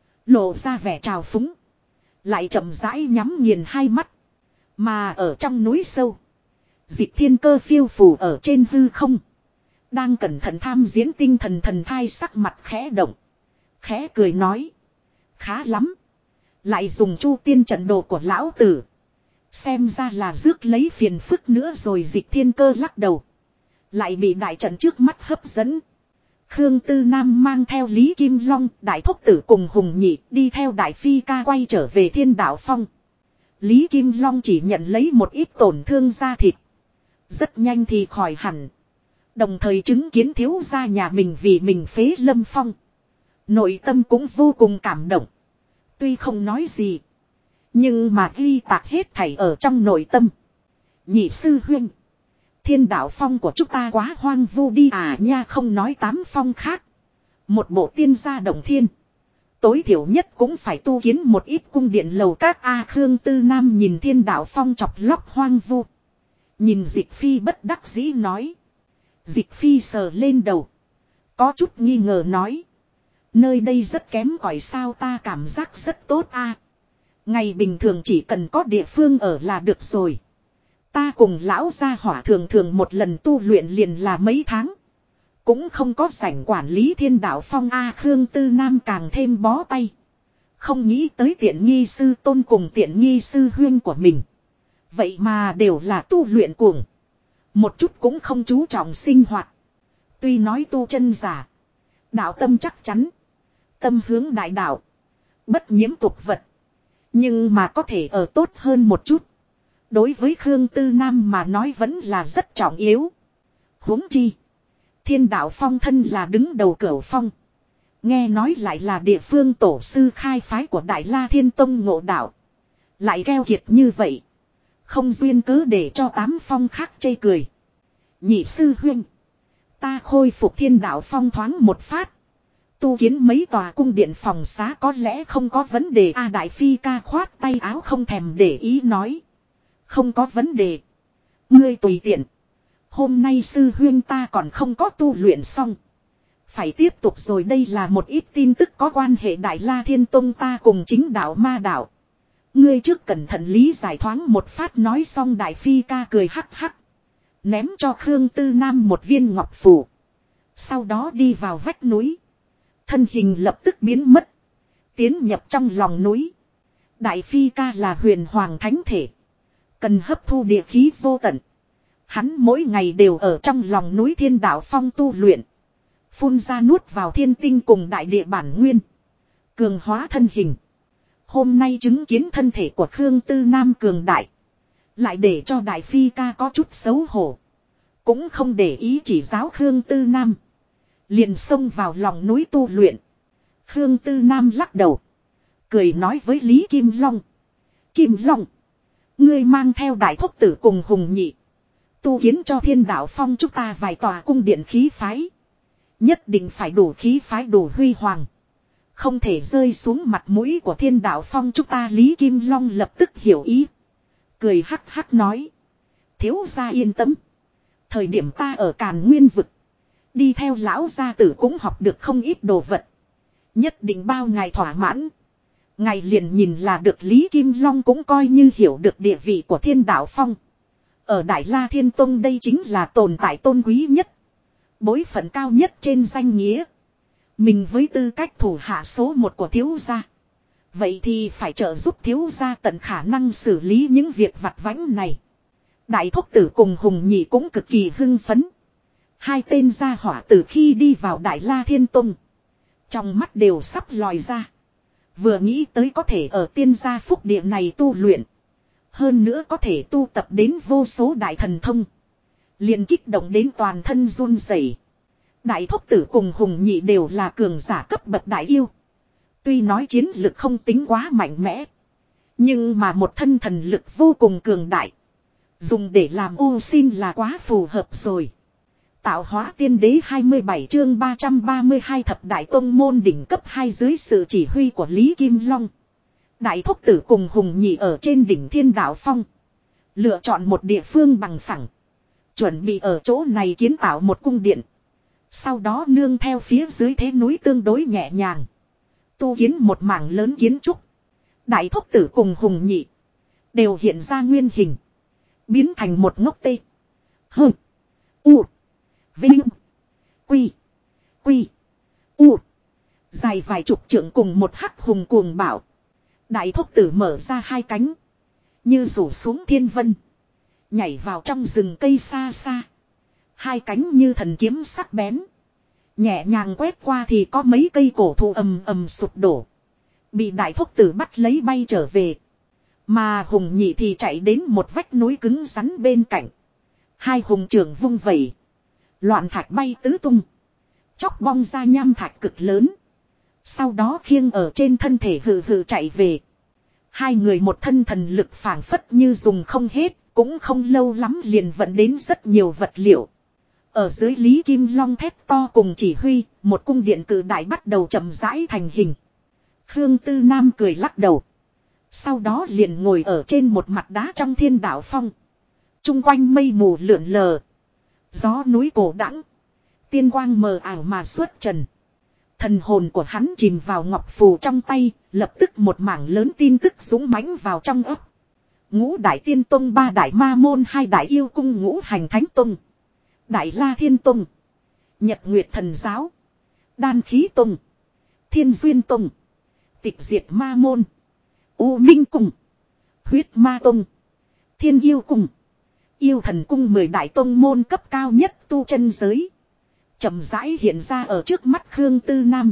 A: Lộ ra vẻ trào phúng. Lại chậm rãi nhắm nghiền hai mắt. Mà ở trong núi sâu. Dịch Thiên Cơ phiêu phù ở trên hư không. Đang cẩn thận tham diễn tinh thần thần thai, sắc mặt khẽ động. Khẽ cười nói. Khá lắm. Lại dùng chu tiên trận đồ của lão tử. Xem ra là rước lấy phiền phức nữa rồi. Dịch Thiên Cơ lắc đầu. Lại bị đại trận trước mắt hấp dẫn. Khương Tư Nam mang theo Lý Kim Long, Đại Thúc Tử cùng Hùng Nhị đi theo Đại Phi Ca quay trở về Thiên Đạo Phong. Lý Kim Long chỉ nhận lấy một ít tổn thương da thịt. Rất nhanh thì khỏi hẳn. Đồng thời chứng kiến thiếu gia nhà mình vì mình phế Lâm Phong. Nội tâm cũng vô cùng cảm động. Tuy không nói gì. Nhưng mà ghi tạc hết thảy ở trong nội tâm. Nhị sư huynh. Thiên Đạo Phong của chúng ta quá hoang vu đi à nha, không nói 8 phong khác. Một bộ tiên gia động thiên. Tối thiểu nhất cũng phải tu kiến một ít cung điện lầu các A. Khương Tư Nam nhìn Thiên Đạo Phong chọc lóc hoang vu. Nhìn Dịch Phi bất đắc dĩ nói. Dịch Phi sờ lên đầu. Có chút nghi ngờ nói. Nơi đây rất kém cỏi sao, ta cảm giác rất tốt a. Ngày bình thường chỉ cần có địa phương ở là được rồi. Ta cùng lão gia hỏa thường thường một lần tu luyện liền là mấy tháng. Cũng không có rảnh quản lý Thiên Đạo Phong a. Khương Tư Nam càng thêm bó tay. Không nghĩ tới tiện nghi sư tôn cùng tiện nghi sư huyên của mình. Vậy mà đều là tu luyện cuồng. Một chút cũng không chú trọng sinh hoạt. Tuy nói tu chân giả. Đạo tâm chắc chắn. Tâm hướng đại đạo. Bất nhiễm tục vật. Nhưng mà có thể ở tốt hơn một chút. Đối với Khương Tư Nam mà nói vẫn là rất trọng yếu. Huống chi. Thiên Đạo Phong thân là đứng đầu cửu phong. Nghe nói lại là địa phương tổ sư khai phái của Đại La Thiên Tông ngộ đạo. Lại keo kiệt như vậy. Không duyên cớ để cho 8 phong khác chê cười. Nhị sư huynh. Ta khôi phục Thiên Đạo Phong thoáng một phát. Tu kiến mấy tòa cung điện phòng xá có lẽ không có vấn đề. A. Đại Phi Ca khoát tay áo không thèm để ý nói. Không có vấn đề. Ngươi tùy tiện. Hôm nay sư huyên ta còn không có tu luyện xong. Phải tiếp tục rồi. Đây là một ít tin tức có quan hệ Đại La Thiên Tông ta cùng chính đạo ma đạo. Ngươi trước cẩn thận lý giải thoáng một phát. Nói xong Đại Phi Ca cười hắc hắc. Ném cho Khương Tư Nam một viên ngọc phù. Sau đó đi vào vách núi. Thân hình lập tức biến mất. Tiến nhập trong lòng núi. Đại Phi Ca là huyền hoàng thánh thể. Cần hấp thu địa khí vô tận. Hắn mỗi ngày đều ở trong lòng núi Thiên Đạo Phong tu luyện. Phun ra nuốt vào thiên tinh cùng đại địa bản nguyên. Cường hóa thân hình. Hôm nay chứng kiến thân thể của Khương Tư Nam cường đại. Lại để cho Đại Phi Ca có chút xấu hổ. Cũng không để ý chỉ giáo Khương Tư Nam. Liền xông vào lòng núi tu luyện. Khương Tư Nam lắc đầu. Cười nói với Lý Kim Long. Kim Long. Ngươi mang theo Đại Thúc Tử cùng Hùng Nhị. Tu kiến cho Thiên Đạo Phong chúng ta vài tòa cung điện khí phái. Nhất định phải đủ khí phái đủ huy hoàng. Không thể rơi xuống mặt mũi của Thiên Đạo Phong chúng ta. Lý Kim Long lập tức hiểu ý. Cười hắc hắc nói. Thiếu gia yên tâm. Thời điểm ta ở Càn Nguyên Vực. Đi theo lão gia tử cũng học được không ít đồ vật. Nhất định bao ngày thỏa mãn. Ngày liền nhìn là được. Lý Kim Long cũng coi như hiểu được địa vị của Thiên Đạo Phong. Ở Đại La Thiên Tông đây chính là tồn tại tôn quý nhất. Bối phận cao nhất trên danh nghĩa. Mình với tư cách thủ hạ số 1 của thiếu gia. Vậy thì phải trợ giúp thiếu gia tận khả năng xử lý những việc vặt vãnh này. Đại Thúc Tử cùng Hùng Nhị cũng cực kỳ hưng phấn. Hai tên gia hỏa từ khi đi vào Đại La Thiên Tông. Trong mắt đều sắp lòi ra. Vừa nghĩ tới có thể ở tiên gia phúc địa này tu luyện. Hơn nữa có thể tu tập đến vô số đại thần thông. Liền kích động đến toàn thân run rẩy. Đại thúc tử cùng Hùng Nhị đều là cường giả cấp bậc đại yêu. Tuy nói chiến lực không tính quá mạnh mẽ. Nhưng mà một thân thần lực vô cùng cường đại. Dùng để làm ô xin là quá phù hợp rồi. Tạo hóa tiên đế 27 chương 332 thập đại tông môn đỉnh cấp 2 dưới sự chỉ huy của Lý Kim Long. Đại thúc tử cùng Hùng Nhị ở trên đỉnh Thiên Đạo Phong. Lựa chọn một địa phương bằng phẳng. Chuẩn bị ở chỗ này kiến tạo một cung điện. Sau đó nương theo phía dưới thế núi tương đối nhẹ nhàng. Tu kiến một mảng lớn kiến trúc. Đại thúc tử cùng Hùng Nhị đều hiện ra nguyên hình. Biến thành một ngốc tê. Hừ. U. Vinh. Quy. Quy. U. Dài vài chục trượng cùng một hắc hùng cuồng bạo. Đại thúc tử mở ra hai cánh. Như rủ xuống thiên vân. Nhảy vào trong rừng cây xa xa. Hai cánh như thần kiếm sắc bén. Nhẹ nhàng quét qua thì có mấy cây cổ thụ ầm ầm sụp đổ. Bị đại thúc tử bắt lấy bay trở về. Mà Hùng Nhị thì chạy đến một vách núi cứng rắn bên cạnh. Hai hùng trưởng vung vẩy. Loạn thạch bay tứ tung. Chóc bong ra nham thạch cực lớn. Sau đó khiêng ở trên thân thể hừ hừ chạy về. Hai người một thân thần lực phảng phất như dùng không hết. Cũng không lâu lắm liền vận đến rất nhiều vật liệu. Ở dưới Lý Kim Long thét to cùng chỉ huy. Một cung điện cự đại bắt đầu chậm rãi thành hình. Khương Tư Nam cười lắc đầu. Sau đó liền ngồi ở trên một mặt đá trong Thiên Đạo Phong. Trung quanh mây mù lượn lờ. Gió núi cổ đãng. Tiên quang mờ ảo mà xuất trần. Thần hồn của hắn chìm vào ngọc phù trong tay. Lập tức một mảng lớn tin tức dũng mãnh vào trong ấp. Ngũ Đại Tiên Tông, 3 Đại Ma Môn, 2 Đại Yêu Cung, Ngũ Hành Thánh Tông, Đại La Thiên Tông, Nhật Nguyệt Thần Giáo, Đan Khí Tông, Thiên Duyên Tông, Tịch Diệt Ma Môn, U Minh Cung, Huyết Ma Tông, Thiên Yêu Cung, Yêu Thần Cung, 10 đại tông môn cấp cao nhất tu chân giới. Chậm rãi hiện ra ở trước mắt Khương Tư Nam.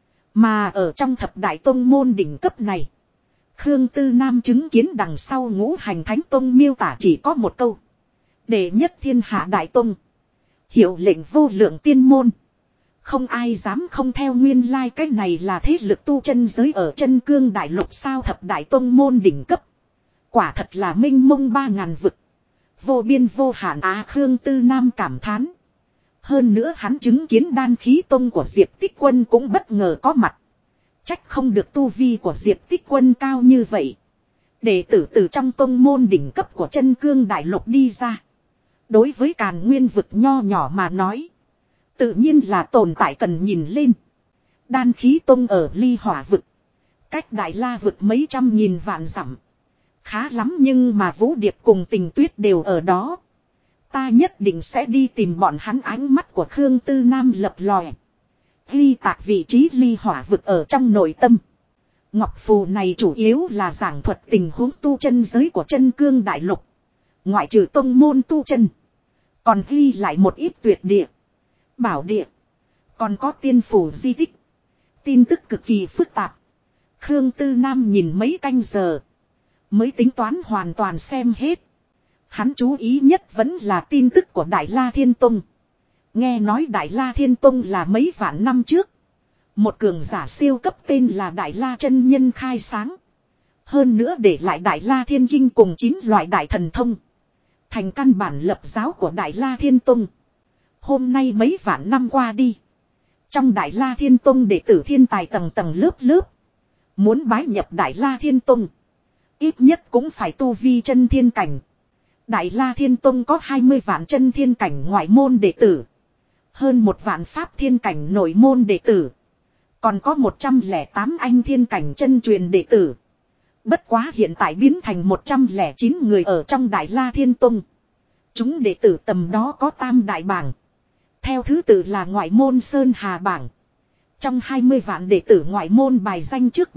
A: Mà ở trong thập đại tông môn đỉnh cấp này, Khương Tư Nam chứng kiến đằng sau Ngũ Hành Thánh Tông miêu tả chỉ có một câu. Đệ nhất thiên hạ đại tông. Hiệu lệnh vô lượng tiên môn. Không ai dám không theo nguyên lai cái này là thế lực tu chân giới ở chân cương đại lục sao thập đại tông môn đỉnh cấp. Quả thật là minh mông 3000 vực. Vô biên vô hạn Khương Tư Nam cảm thán. Hơn nữa hắn chứng kiến đan khí tông của Diệp Tích Quân cũng bất ngờ có mặt. Trách không được tu vi của Diệp Tích Quân cao như vậy. Đệ tử từ trong tông môn đỉnh cấp của chân cương đại lục đi ra. Đối với Càn Nguyên vực nho nhỏ mà nói. Tự nhiên là tồn tại cần nhìn lên. Đan khí tông ở Ly Hỏa vực. Cách Đại La vực mấy trăm nghìn vạn dặm. Khá lắm nhưng mà Vũ Điệp cùng Tình Tuyết đều ở đó. Ta nhất định sẽ đi tìm bọn hắn. Ánh mắt của Khương Tư Nam lập lòe. Ghi tạc vị trí Ly Hỏa vực ở trong nội tâm. Ngọc phù này chủ yếu là giảng thuật tình huống tu chân giới của chân cương đại lục. Ngoại trừ tông môn tu chân. Còn ghi lại một ít tuyệt địa. Bảo địa. Còn có tiên phủ di tích. Tin tức cực kỳ phức tạp. Khương Tư Nam nhìn mấy canh giờ. Mới tính toán hoàn toàn xem hết. Hắn chú ý nhất vẫn là tin tức của Đại La Thiên Tông. Nghe nói Đại La Thiên Tông là mấy vạn năm trước. Một cường giả siêu cấp tên là Đại La chân nhân khai sáng. Hơn nữa để lại Đại La Thiên Kinh cùng 9 loại đại thần thông. Thành căn bản lập giáo của Đại La Thiên Tông. Hôm nay mấy vạn năm qua đi. Trong Đại La Thiên Tông đệ tử thiên tài tầng tầng lớp lớp. Muốn bái nhập Đại La Thiên Tông. Ít nhất cũng phải tu vi chân thiên cảnh. Đại La Thiên Tông có 20 vạn chân thiên cảnh ngoại môn đệ tử. Hơn 1 vạn pháp thiên cảnh nội môn đệ tử. Còn có 108 anh thiên cảnh chân truyền đệ tử. Bất quá hiện tại biến thành 109 người ở trong Đại La Thiên Tông. Chúng đệ tử tầm đó có tam đại bảng. Theo thứ tự là ngoại môn Sơn Hà bảng. Trong 20 vạn đệ tử ngoại môn bài danh trước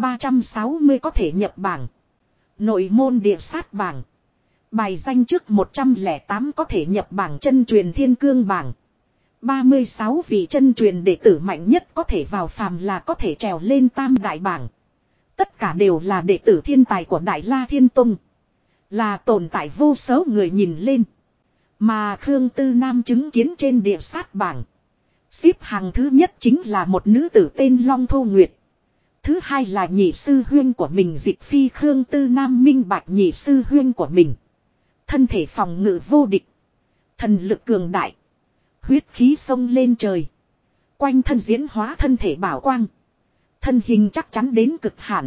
A: 360 có thể nhập bảng. Nội môn địa sát bảng. Bài danh trước 108 có thể nhập bảng chân truyền thiên cương bảng. 36 vị chân truyền đệ tử mạnh nhất có thể vào phàm là có thể trèo lên tam đại bảng. Tất cả đều là đệ tử thiên tài của Đại La Thiên Tông. Là tồn tại vô số người nhìn lên. Mà Khương Tư Nam chứng kiến trên địa sát bảng. Xếp hàng thứ nhất chính là một nữ tử tên Long Thu Nguyệt. Thứ hai là nhị sư huyên của mình Dịch Phi. Khương Tư Nam minh bạch nhị sư huyên của mình. Thân thể phòng ngự vô địch. Thần lực cường đại. Huyết khí sông lên trời. Quanh thân diễn hóa thân thể bảo quang. Thân hình chắc chắn đến cực hạn.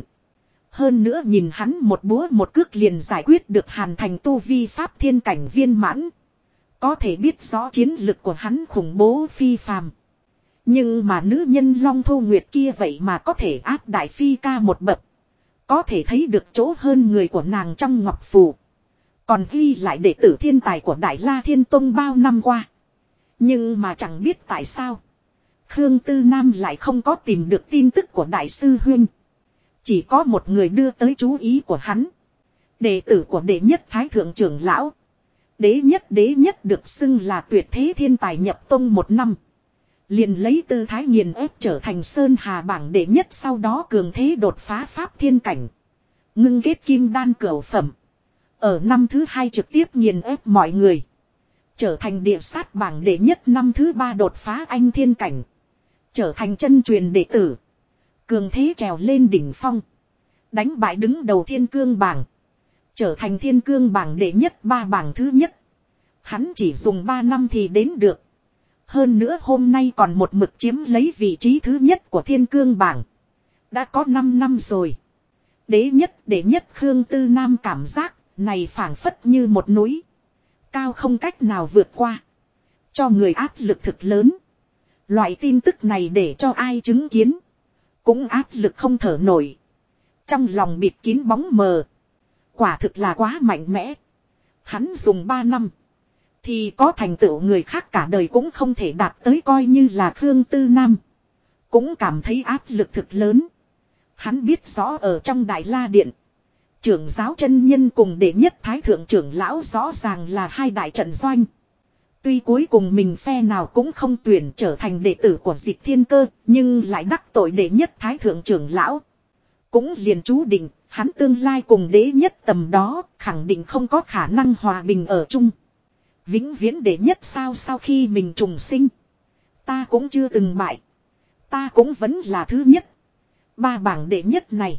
A: Hơn nữa nhìn hắn một búa một cước liền giải quyết được Hàn Thành tu vi pháp thiên cảnh viên mãn. Có thể biết rõ chiến lực của hắn khủng bố phi phàm. Nhưng mà nữ nhân Long Thu Nguyệt kia vậy mà có thể áp đại phi ca một bậc. Có thể thấy được chỗ hơn người của nàng trong ngọc phù. Còn ghi lại đệ tử thiên tài của Đại La Thiên Tông bao năm qua. Nhưng mà chẳng biết tại sao. Khương Tư Nam lại không có tìm được tin tức của Đại sư huynh. Chỉ có một người đưa tới chú ý của hắn. Đệ tử của đệ nhất Thái Thượng trưởng lão. Đế nhất được xưng là tuyệt thế thiên tài nhập tông một năm. Liền lấy tư thái nghiền ép trở thành Sơn Hà bảng đệ nhất, sau đó cường thế đột phá pháp thiên cảnh. Ngưng kết kim đan cửu phẩm. Ở năm thứ hai trực tiếp nghiền ép mọi người. Trở thành địa sát bảng đệ nhất, năm thứ ba đột phá anh thiên cảnh. Trở thành chân truyền đệ tử. Cường thế trèo lên đỉnh phong. Đánh bại đứng đầu thiên cương bảng. Trở thành thiên cương bảng đệ nhất, ba bảng thứ nhất. Hắn chỉ dùng 3 năm thì đến được. Hơn nữa hôm nay còn một mực chiếm lấy vị trí thứ nhất của thiên cương bảng. Đã có 5 năm rồi. Đệ nhất Khương Tư Nam cảm giác này phảng phất như một núi. Cao không cách nào vượt qua. Cho người áp lực thực lớn. Loại tin tức này để cho ai chứng kiến. Cũng áp lực không thở nổi. Trong lòng bịt kín bóng mờ. Quả thực là quá mạnh mẽ. Hắn dùng 3 năm. Thì có thành tựu người khác cả đời cũng không thể đạt tới, coi như là Khương Tư Nam. Cũng cảm thấy áp lực thực lớn. Hắn biết rõ ở trong Đại La Điện. Trưởng giáo chân nhân cùng đệ nhất Thái Thượng trưởng lão rõ ràng là hai đại trận doanh. Tuy cuối cùng mình phe nào cũng không tuyển trở thành đệ tử của Dịch Thiên Cơ, nhưng lại đắc tội đệ nhất Thái Thượng trưởng lão. Cũng liền chú định, hắn tương lai cùng đế nhất tầm đó, khẳng định không có khả năng hòa bình ở chung. Vĩnh viễn đệ nhất sao, sau khi mình trùng sinh. Ta cũng chưa từng bại. Ta cũng vẫn là thứ nhất. 3 bảng đệ nhất này.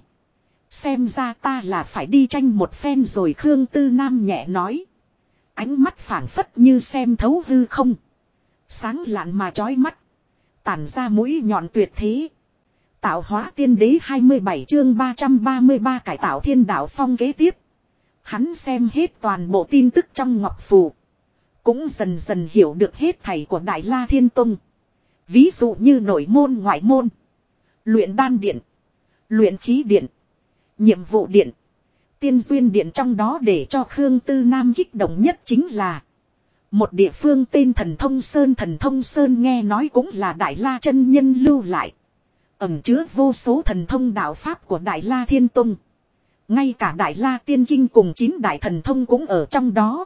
A: Xem ra ta là phải đi tranh một phen rồi, Khương Tư Nam nhẹ nói. Ánh mắt phảng phất như xem thấu hư không. Sáng lạn mà chói mắt. Tản ra mũi nhọn tuyệt thế. Tạo hóa tiên đế 27 chương 333 cải tạo thiên đạo phong kế tiếp. Hắn xem hết toàn bộ tin tức trong ngọc phù. Cũng dần dần hiểu được hết thảy của Đại La Thiên Tông. Ví dụ như nội môn ngoại môn. Luyện đan điện. Luyện khí điện. Nhiệm vụ điện. Tiên duyên điện, trong đó để cho Khương Tư Nam kích động nhất chính là một địa phương tên Thần Thông Sơn. Thần Thông Sơn nghe nói cũng là Đại La chân nhân lưu lại. Ẩn chứa vô số thần thông đạo pháp của Đại La Thiên Tông. Ngay cả Đại La Tiên Kinh cùng 9 đại thần thông cũng ở trong đó.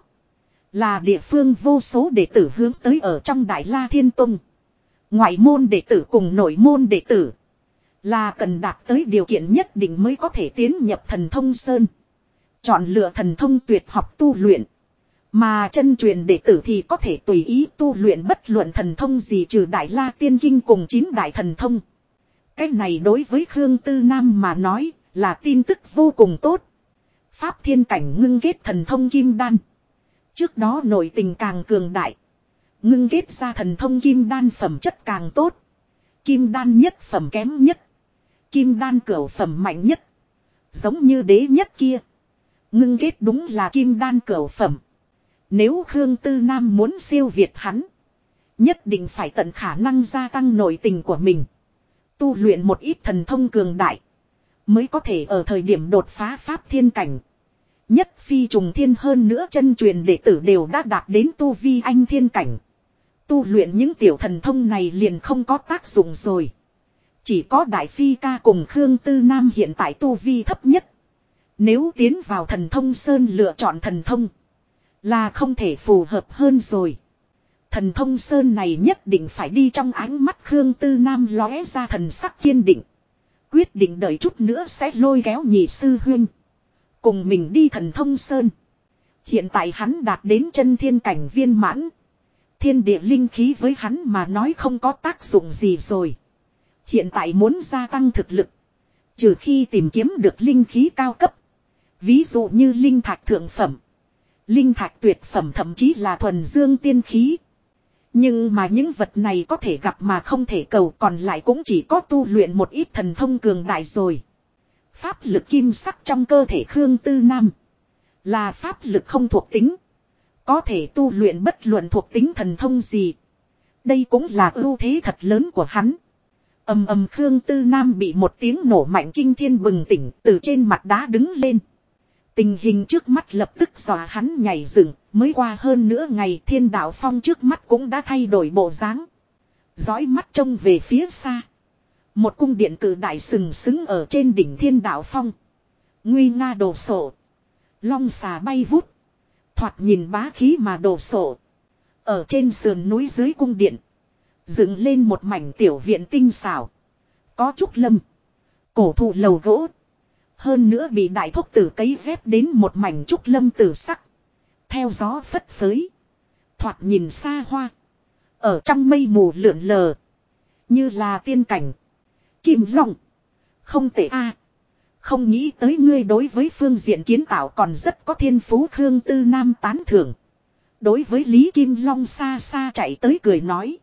A: Là địa phương vô số đệ tử hướng tới ở trong Đại La Thiên Tông. Ngoại môn đệ tử cùng nội môn đệ tử là cần đạt tới điều kiện nhất định mới có thể tiến nhập Thần Thông Sơn. Chọn lựa thần thông tuyệt học tu luyện. Mà chân truyền đệ tử thì có thể tùy ý tu luyện bất luận thần thông gì trừ Đại La Tiên Kinh cùng 9 đại thần thông. Cái này đối với Khương Tư Nam mà nói là tin tức vô cùng tốt. Pháp thiên cảnh ngưng kết thần thông kim đan. Trước đó nội tình càng cường đại. Ngưng kết ra thần thông kim đan phẩm chất càng tốt. Kim đan nhất phẩm kém nhất. Kim đan cửu phẩm mạnh nhất. Giống như đế nhất kia. Ngưng kết đúng là kim đan cửu phẩm. Nếu Khương Tư Nam muốn siêu việt hắn. Nhất định phải tận khả năng gia tăng nội tình của mình. Tu luyện một ít thần thông cường đại. Mới có thể ở thời điểm đột phá pháp thiên cảnh. Nhất phi trùng thiên, hơn nữa chân truyền đệ tử đều đã đạt đến tu vi anh thiên cảnh. Tu luyện những tiểu thần thông này liền không có tác dụng rồi. Chỉ có Đại Phi ca cùng Khương Tư Nam hiện tại tu vi thấp nhất. Nếu tiến vào Thần Thông Sơn lựa chọn thần thông là không thể phù hợp hơn rồi. Thần Thông Sơn này nhất định phải đi, trong ánh mắt Khương Tư Nam lóe ra thần sắc kiên định. Quyết định đợi chút nữa sẽ lôi kéo nhị sư huynh. Cùng mình đi Thần Thông Sơn. Hiện tại hắn đạt đến chân thiên cảnh viên mãn. Thiên địa linh khí với hắn mà nói không có tác dụng gì rồi. Hiện tại muốn gia tăng thực lực. Trừ khi tìm kiếm được linh khí cao cấp. Ví dụ như linh thạch thượng phẩm. Linh thạch tuyệt phẩm thậm chí là thuần dương tiên khí. Nhưng mà những vật này có thể gặp mà không thể cầu, còn lại cũng chỉ có tu luyện một ít thần thông cường đại rồi. Pháp lực kim sắc trong cơ thể Khương Tư Nam là pháp lực không thuộc tính. Có thể tu luyện bất luận thuộc tính thần thông gì. Đây cũng là ưu thế thật lớn của hắn. Ầm ầm, Khương Tư Nam bị một tiếng nổ mạnh kinh thiên bừng tỉnh, từ trên mặt đá đứng lên. Tình hình trước mắt lập tức dọa hắn nhảy dựng, mới qua hơn nửa ngày Thiên Đạo Phong trước mắt cũng đã thay đổi bộ dáng. Dõi mắt trông về phía xa. Một cung điện cử đại sừng sững ở trên đỉnh Thiên Đạo Phong. Nguy nga đồ sộ. Long xà bay vút. Thoạt nhìn bá khí mà đồ sộ. Ở trên sườn núi dưới cung điện. Dựng lên một mảnh tiểu viện tinh xảo. Có trúc lâm. Cổ thụ lầu gỗ. Hơn nữa bị đại thúc tử cấy ghép đến một mảnh trúc lâm tử sắc. Theo gió phất phới. Thoạt nhìn xa hoa. Ở trong mây mù lượn lờ. Như là tiên cảnh. Kim Long. Không tệ a. Không nghĩ tới ngươi đối với phương diện kiến tạo còn rất có thiên phú. Khương Tư Nam tán thưởng. Đối với Lý Kim Long xa xa chạy tới cười nói.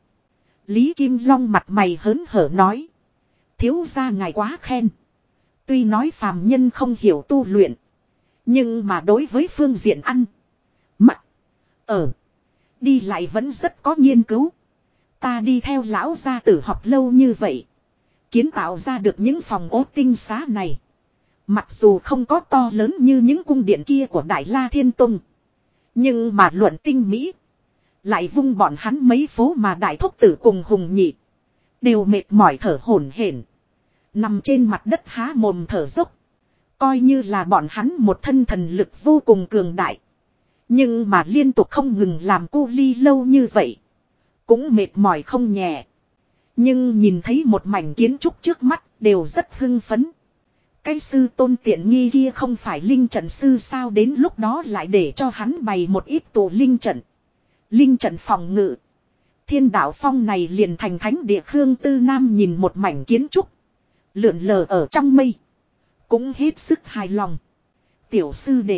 A: Lý Kim Long mặt mày hớn hở nói. Thiếu gia ngài quá khen. Tuy nói phàm nhân không hiểu tu luyện. Nhưng mà đối với phương diện ăn. Mặc. Ở. Đi lại vẫn rất có nghiên cứu. Ta đi theo lão gia tử học lâu như vậy. Kiến tạo ra được những phòng ốt tinh xá này. Mặc dù không có to lớn như những cung điện kia của Đại La Thiên Tông. Nhưng mà luận tinh mỹ. Lại vung bọn hắn mấy phố mà đại thúc tử cùng Hùng Nhị. Đều mệt mỏi thở hổn hển. Nằm trên mặt đất há mồm thở dốc. Coi như là bọn hắn một thân thần lực vô cùng cường đại. Nhưng mà liên tục không ngừng làm cu ly lâu như vậy. Cũng mệt mỏi không nhẹ. Nhưng nhìn thấy một mảnh kiến trúc trước mắt đều rất hưng phấn. Cái sư tôn tiện nghi kia không phải linh trận sư sao, đến lúc đó lại để cho hắn bày một ít tụ linh trận. Linh trận phòng ngự. Thiên Đạo Phong này liền thành thánh địa. Khương Tư Nam nhìn một mảnh kiến trúc. Lượn lờ ở trong mây. Cũng hết sức hài lòng. Tiểu sư đệ.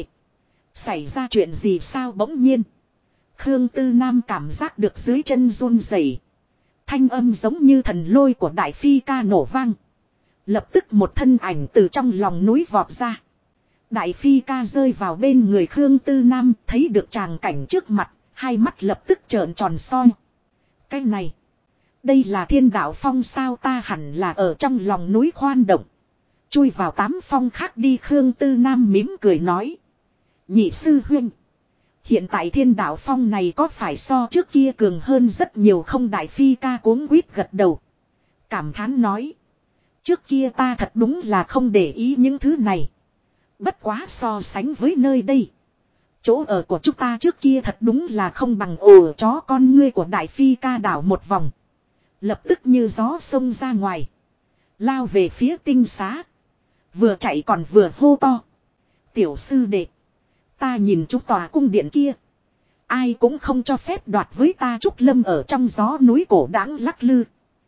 A: Xảy ra chuyện gì sao? Bỗng nhiên Khương Tư Nam cảm giác được dưới chân run rẩy. Thanh âm giống như thần lôi của Đại Phi ca nổ vang. Lập tức một thân ảnh từ trong lòng núi vọt ra. Đại Phi ca rơi vào bên người Khương Tư Nam, thấy được tràng cảnh trước mặt, hai mắt lập tức trợn tròn soi. Cái này, đây là Thiên Đạo Phong sao? Ta hẳn là ở trong lòng núi khoan động. Chui vào 8 phong khác đi. Khương Tư Nam mỉm cười nói. Nhị sư huynh, hiện tại Thiên Đạo Phong này có phải so trước kia cường hơn rất nhiều không? Đại Phi ca cuống quýt gật đầu. Cảm thán nói. Trước kia ta thật đúng là không để ý những thứ này. Bất quá so sánh với nơi đây. Chỗ ở của chúng ta trước kia thật đúng là không bằng. Ồ, chó con ngươi của Đại Phi ca đảo một vòng. Lập tức như gió xông ra ngoài. Lao về phía tinh xá. Vừa chạy còn vừa hô to. Tiểu sư đệ. Ta nhìn chúng tòa cung điện kia. Ai cũng không cho phép đoạt với ta. Trúc lâm ở trong gió núi cổ đãng lắc lư.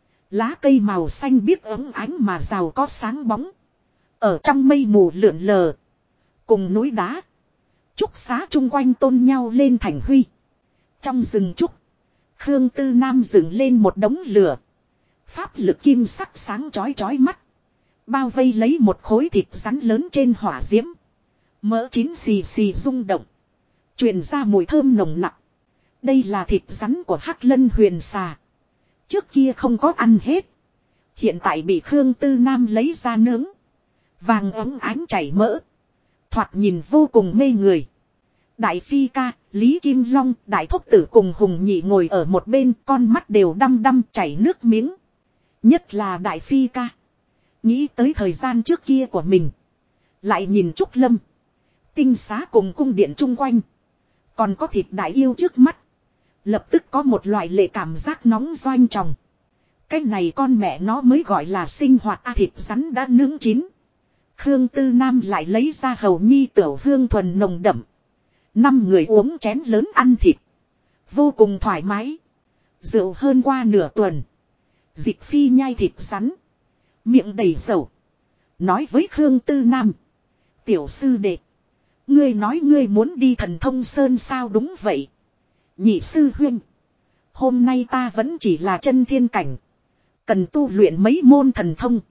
A: Lá cây màu xanh biếc ấm ánh mà giàu có sáng bóng. Ở trong mây mù lượn lờ. Cùng núi đá. Trúc xá chung quanh tôn nhau lên thành huy. Trong rừng trúc. Khương Tư Nam dựng lên một đống lửa. Pháp lực kim sắc sáng chói chói mắt. Bao vây lấy một khối thịt rắn lớn trên hỏa diễm. Mỡ chín xì xì rung động. Truyền ra mùi thơm nồng nặc. Đây là thịt rắn của Hắc Lân Huyền Xà. Trước kia không có ăn hết. Hiện tại bị Khương Tư Nam lấy ra nướng. Vàng óng ánh chảy mỡ. Thoạt nhìn vô cùng mê người. Đại Phi ca, Lý Kim Long, Đại Thúc Tử cùng Hùng Nhị ngồi ở một bên, con mắt đều đăm đăm chảy nước miếng. Nhất là Đại Phi ca. Nghĩ tới thời gian trước kia của mình. Lại nhìn Trúc Lâm. Tinh xá cùng cung điện chung quanh. Còn có thịt đại yêu trước mắt. Lập tức có một loại lệ cảm giác nóng doanh tròng. Cái này con mẹ nó mới gọi là sinh hoạt thịt rắn đã nướng chín. Khương Tư Nam lại lấy ra hầu nhi tiểu hương thuần nồng đậm. 5 người uống chén lớn ăn thịt. Vô cùng thoải mái. Rượu hơn qua nửa tuần. Dịch phi nhai thịt rắn. Miệng đầy dầu. Nói với Khương Tư Nam. Tiểu sư đệ. Ngươi nói ngươi muốn đi Thần Thông Sơn sao? Đúng vậy. Nhị sư huynh. Hôm nay ta vẫn chỉ là chân thiên cảnh. Cần tu luyện mấy môn thần thông.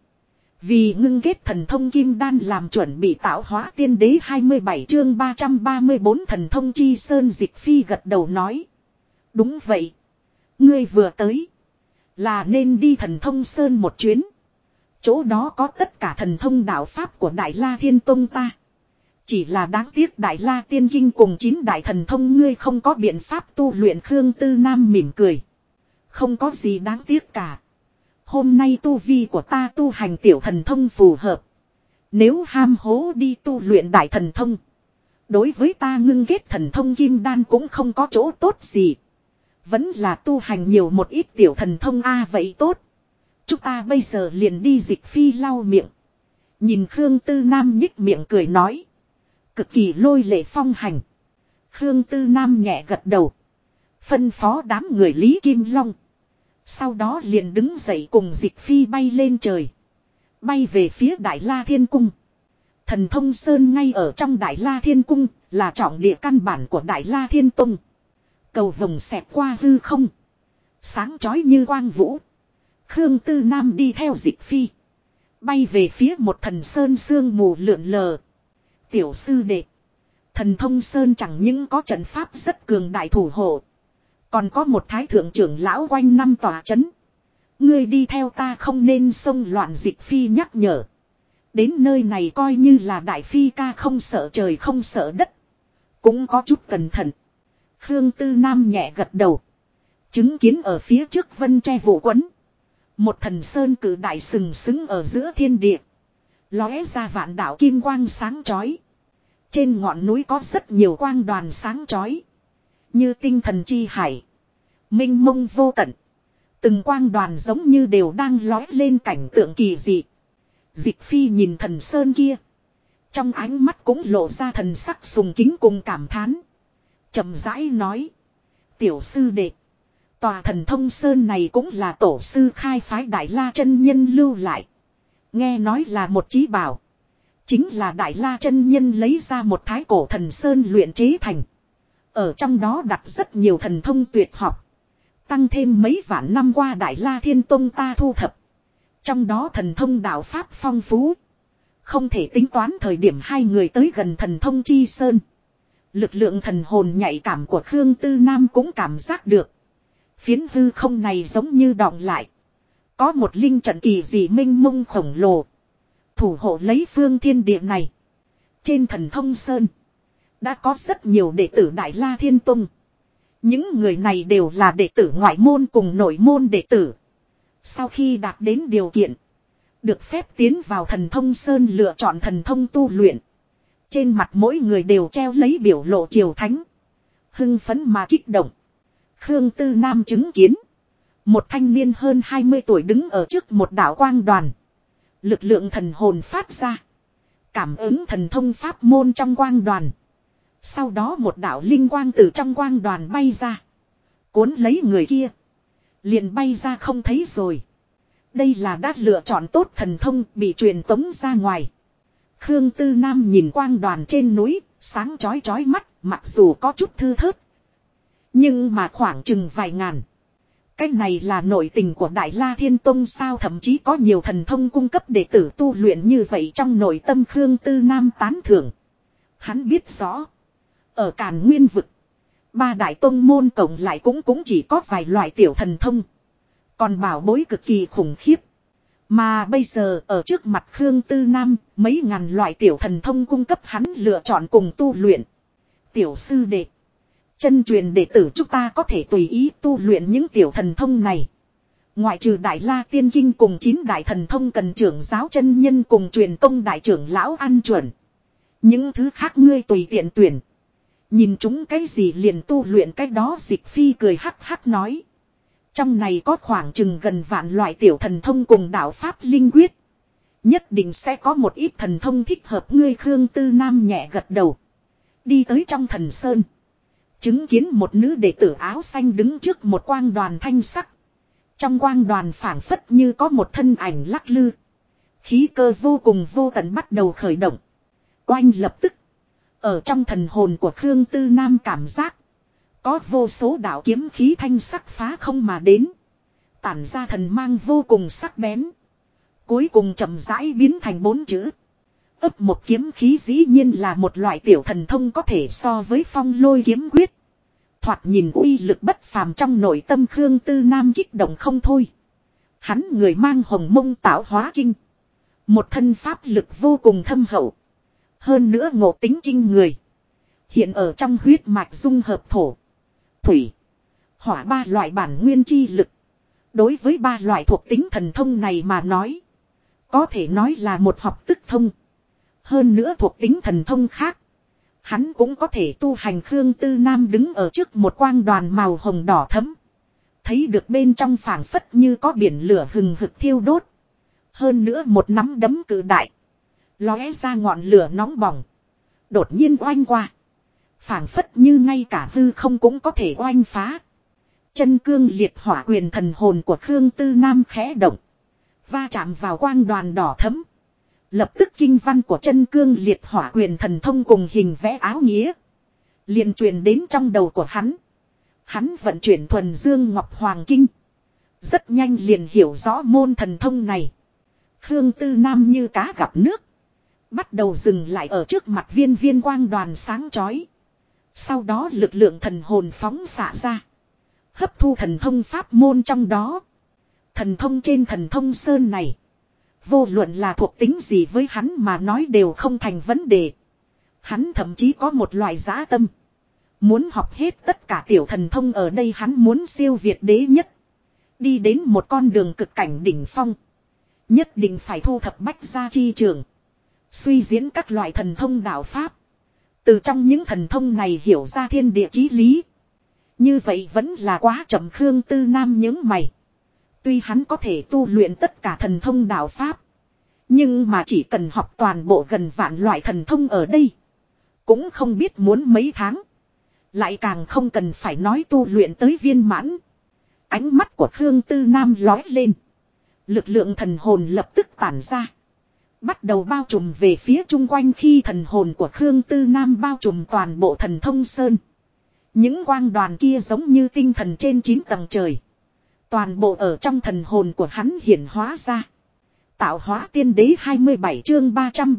A: Vì ngưng kết thần thông kim đan làm chuẩn bị tạo hóa tiên đế 27 chương 334 thần thông chi sơn. Dịch phi gật đầu nói. Đúng vậy. Ngươi vừa tới. Là nên đi Thần Thông Sơn một chuyến. Chỗ đó có tất cả thần thông đạo pháp của Đại La Thiên Tông ta. Chỉ là đáng tiếc Đại La Tiên Kinh cùng 9 đại thần thông ngươi không có biện pháp tu luyện. Khương Tư Nam mỉm cười. Không có gì đáng tiếc cả. Hôm nay tu vi của ta tu hành tiểu thần thông phù hợp. Nếu ham hố đi tu luyện đại thần thông. Đối với ta ngưng kết thần thông kim đan cũng không có chỗ tốt gì. Vẫn là tu hành nhiều một ít tiểu thần thông vậy tốt. Chúng ta bây giờ liền đi. Dịch phi lau miệng. Nhìn Khương Tư Nam nhích miệng cười nói. Cực kỳ lôi lệ phong hành. Khương Tư Nam nhẹ gật đầu. Phân phó đám người Lý Kim Long. Sau đó liền đứng dậy cùng Dịch phi bay lên trời. Bay về phía Đại La Thiên Cung. Thần Thông Sơn ngay ở trong Đại La Thiên Cung. Là trọng địa căn bản của Đại La Thiên Tông. Cầu vồng xẹt qua hư không. Sáng chói như quang vũ. Khương Tư Nam đi theo Dịch phi. Bay về phía một thần sơn sương mù lượn lờ. Tiểu sư đệ. Thần Thông Sơn chẳng những có trận pháp rất cường đại thủ hộ. Còn có một thái thượng trưởng lão quanh năm tòa chấn. Ngươi đi theo ta không nên xông loạn. Dịch phi nhắc nhở. Đến nơi này coi như là đại phi ca không sợ trời không sợ đất. Cũng có chút cẩn thận. Khương Tư Nam nhẹ gật đầu. Chứng kiến ở phía trước vân tre vụ quấn. Một thần sơn cử đại sừng sững ở giữa thiên địa. Lóe ra vạn đạo kim quang sáng chói. Trên ngọn núi có rất nhiều quang đoàn sáng chói. Như tinh thần chi hải. Minh mông vô tận. Từng quang đoàn giống như đều đang lóe lên cảnh tượng kỳ dị. Dịch phi nhìn thần sơn kia. Trong ánh mắt cũng lộ ra thần sắc sùng kính cùng cảm thán. Chậm rãi nói. Tiểu sư đệ. Tòa thần thông sơn này cũng là tổ sư khai phái Đại La chân nhân lưu lại. Nghe nói là một chí bảo. Chính là Đại La chân nhân lấy ra một thái cổ thần sơn luyện chế thành. Ở trong đó đặt rất nhiều thần thông tuyệt học. Tăng thêm mấy vạn năm qua Đại La Thiên Tông ta thu thập. Trong đó thần thông đạo pháp phong phú. Không thể tính toán thời điểm hai người tới gần thần thông chi sơn. Lực lượng thần hồn nhạy cảm của Khương Tư Nam cũng cảm giác được. Phiến hư không này giống như đọng lại. Có một linh trận kỳ dị minh mông khổng lồ. Thủ hộ lấy phương thiên địa này. Trên thần thông sơn. Đã có rất nhiều đệ tử Đại La Thiên Tông. Những người này đều là đệ tử ngoại môn cùng nội môn đệ tử. Sau khi đạt đến điều kiện. Được phép tiến vào thần thông sơn lựa chọn thần thông tu luyện. Trên mặt mỗi người đều treo lấy biểu lộ triều thánh. Hưng phấn mà kích động. Khương Tư Nam chứng kiến. Một thanh niên hơn 20 tuổi đứng ở trước một đạo quang đoàn. Lực lượng thần hồn phát ra. Cảm ứng thần thông pháp môn trong quang đoàn. Sau đó một đạo linh quang từ trong quang đoàn bay ra. Cuốn lấy người kia. Liền bay ra không thấy rồi. Đây là đã lựa chọn tốt thần thông bị truyền tống ra ngoài. Khương Tư Nam nhìn quang đoàn trên núi. Sáng chói chói mắt. Mặc dù có chút thư thớt. Nhưng mà khoảng chừng vài ngàn. Cái này là nội tình của Đại La Thiên Tông sao? Thậm chí có nhiều thần thông cung cấp đệ tử tu luyện như vậy. Trong nội tâm Khương Tư Nam tán thưởng. Hắn biết rõ. Ở Càn Nguyên vực. Ba đại tông môn cộng lại cũng chỉ có vài loại tiểu thần thông. Còn bảo bối cực kỳ khủng khiếp. Mà bây giờ ở trước mặt Khương Tư Nam. Mấy ngàn loại tiểu thần thông cung cấp hắn lựa chọn cùng tu luyện. Tiểu sư đệ. Chân truyền đệ tử chúng ta có thể tùy ý tu luyện những tiểu thần thông này. Ngoại trừ Đại La Tiên Kinh cùng 9 đại thần thông cần trưởng giáo chân nhân cùng truyền công đại trưởng lão ăn chuẩn. Những thứ khác ngươi tùy tiện tuyển. Nhìn chúng cái gì liền tu luyện cái đó. Dịch phi cười hắc hắc nói. Trong này có khoảng chừng gần vạn loại tiểu thần thông cùng đạo pháp linh quyết. Nhất định sẽ có một ít thần thông thích hợp ngươi. Khương Tư Nam nhẹ gật đầu. Đi tới trong thần sơn. Chứng kiến một nữ đệ tử áo xanh đứng trước một quang đoàn thanh sắc. Trong quang đoàn phảng phất như có một thân ảnh lắc lư. Khí cơ vô cùng vô tận bắt đầu khởi động. Oanh lập tức. Ở trong thần hồn của Khương Tư Nam cảm giác. Có vô số đạo kiếm khí thanh sắc phá không mà đến. Tản ra thần mang vô cùng sắc bén. Cuối cùng chậm rãi biến thành 4 chữ. Ấp một kiếm khí dĩ nhiên là một loại tiểu thần thông có thể so với phong lôi kiếm quyết. Thoạt nhìn uy lực bất phàm. Trong nội tâm Khương Tư Nam kích động không thôi. Hắn người mang hồng mông tạo hóa kinh. Một thân pháp lực vô cùng thâm hậu. Hơn nữa ngộ tính kinh người. Hiện ở trong huyết mạch dung hợp thổ, thủy, hỏa 3 loại bản nguyên chi lực. Đối với 3 loại thuộc tính thần thông này mà nói. Có thể nói là một học tức thông. Hơn nữa thuộc tính thần thông khác. Hắn cũng có thể tu hành. Khương Tư Nam đứng ở trước một quang đoàn màu hồng đỏ thẫm. Thấy được bên trong phảng phất như có biển lửa hừng hực thiêu đốt. Hơn nữa một nắm đấm cự đại. Lóe ra ngọn lửa nóng bỏng. Đột nhiên oanh qua. Phảng phất như ngay cả hư không cũng có thể oanh phá. Chân cương liệt hỏa quyền thần hồn của Khương Tư Nam khẽ động. Va chạm vào quang đoàn đỏ thẫm. Lập tức kinh văn của chân cương liệt hỏa quyền thần thông cùng hình vẽ áo nghĩa. Liền truyền đến trong đầu của hắn. Hắn vận chuyển thuần dương ngọc hoàng kinh. Rất nhanh liền hiểu rõ môn thần thông này. Khương Tư Nam như cá gặp nước. Bắt đầu dừng lại ở trước mặt viên viên quang đoàn sáng chói. Sau đó lực lượng thần hồn phóng xạ ra. Hấp thu thần thông pháp môn trong đó. Thần thông trên thần thông sơn này. Vô luận là thuộc tính gì với hắn mà nói đều không thành vấn đề. Hắn thậm chí có một loại dã tâm. Muốn học hết tất cả tiểu thần thông ở đây. Hắn muốn siêu việt đế nhất. Đi đến một con đường cực cảnh đỉnh phong. Nhất định phải thu thập bách gia chi trường. Suy diễn các loại thần thông đạo pháp. Từ trong những thần thông này hiểu ra thiên địa chí lý. Như vậy vẫn là quá chậm. Khương Tư Nam nhướng mày. Tuy hắn có thể tu luyện tất cả thần thông đạo pháp. Nhưng mà chỉ cần học toàn bộ gần vạn loại thần thông ở đây. Cũng không biết muốn mấy tháng. Lại càng không cần phải nói tu luyện tới viên mãn. Ánh mắt của Khương Tư Nam lói lên. Lực lượng thần hồn lập tức tản ra. Bắt đầu bao trùm về phía chung quanh. Khi thần hồn của Khương Tư Nam bao trùm toàn bộ thần thông sơn. Những quang đoàn kia giống như tinh thần trên 9 tầng trời. Toàn bộ ở trong thần hồn của hắn hiển hóa ra. Tạo hóa tiên đế 27 chương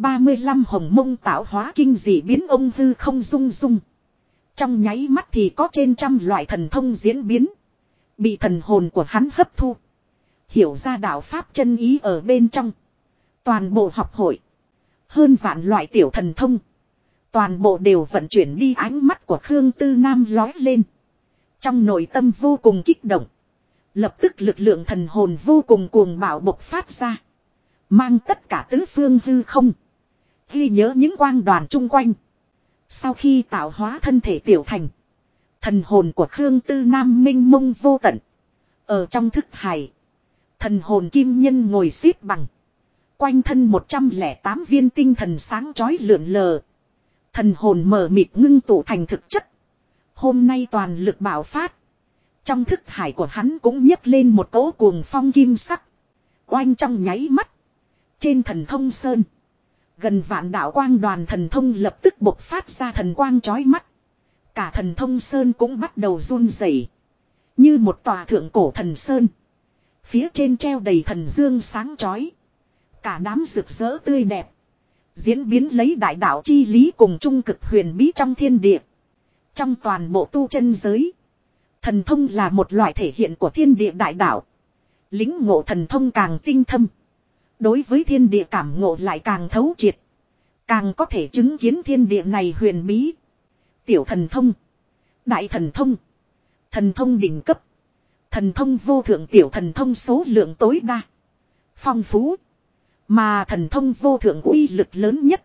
A: 335 hồng mông tạo hóa kinh dị biến ông hư không rung rung. Trong nháy mắt thì có trên trăm loại thần thông diễn biến. Bị thần hồn của hắn hấp thu. Hiểu ra đạo pháp chân ý ở bên trong. Toàn bộ học hội. Hơn vạn loại tiểu thần thông. Toàn bộ đều vận chuyển đi. Ánh mắt của Khương Tư Nam lói lên. Trong nội tâm vô cùng kích động. Lập tức lực lượng thần hồn vô cùng cuồng bạo bộc phát ra. Mang tất cả tứ phương hư không. Ghi nhớ những quang đoàn chung quanh. Sau khi tạo hóa thân thể tiểu thành. Thần hồn của Khương Tư Nam minh mông vô tận. Ở trong thức hải. Thần hồn kim nhân ngồi xếp bằng. Quanh thân 108 viên tinh thần sáng chói lượn lờ. Thần hồn mờ mịt ngưng tụ thành thực chất. Hôm nay toàn lực bạo phát. Trong thức hải của hắn cũng nhấc lên một cỗ cuồng phong kim sắc. Oanh trong nháy mắt. Trên thần thông sơn. Gần vạn đạo quang đoàn thần thông lập tức bộc phát ra thần quang chói mắt. Cả thần thông sơn cũng bắt đầu run rẩy, như một tòa thượng cổ thần sơn. Phía trên treo đầy thần dương sáng chói. Cả đám rực rỡ tươi đẹp. Diễn biến lấy đại đạo chi lý cùng trung cực huyền bí trong thiên địa. Trong toàn bộ tu chân giới. Thần thông là một loại thể hiện của thiên địa đại đạo. Lính ngộ thần thông càng tinh thâm. Đối với thiên địa cảm ngộ lại càng thấu triệt. Càng có thể chứng kiến thiên địa này huyền bí. Tiểu thần thông. Đại thần thông. Thần thông đỉnh cấp. Thần thông vô thượng. Tiểu thần thông số lượng tối đa. Phong phú. Mà thần thông vô thượng uy lực lớn nhất.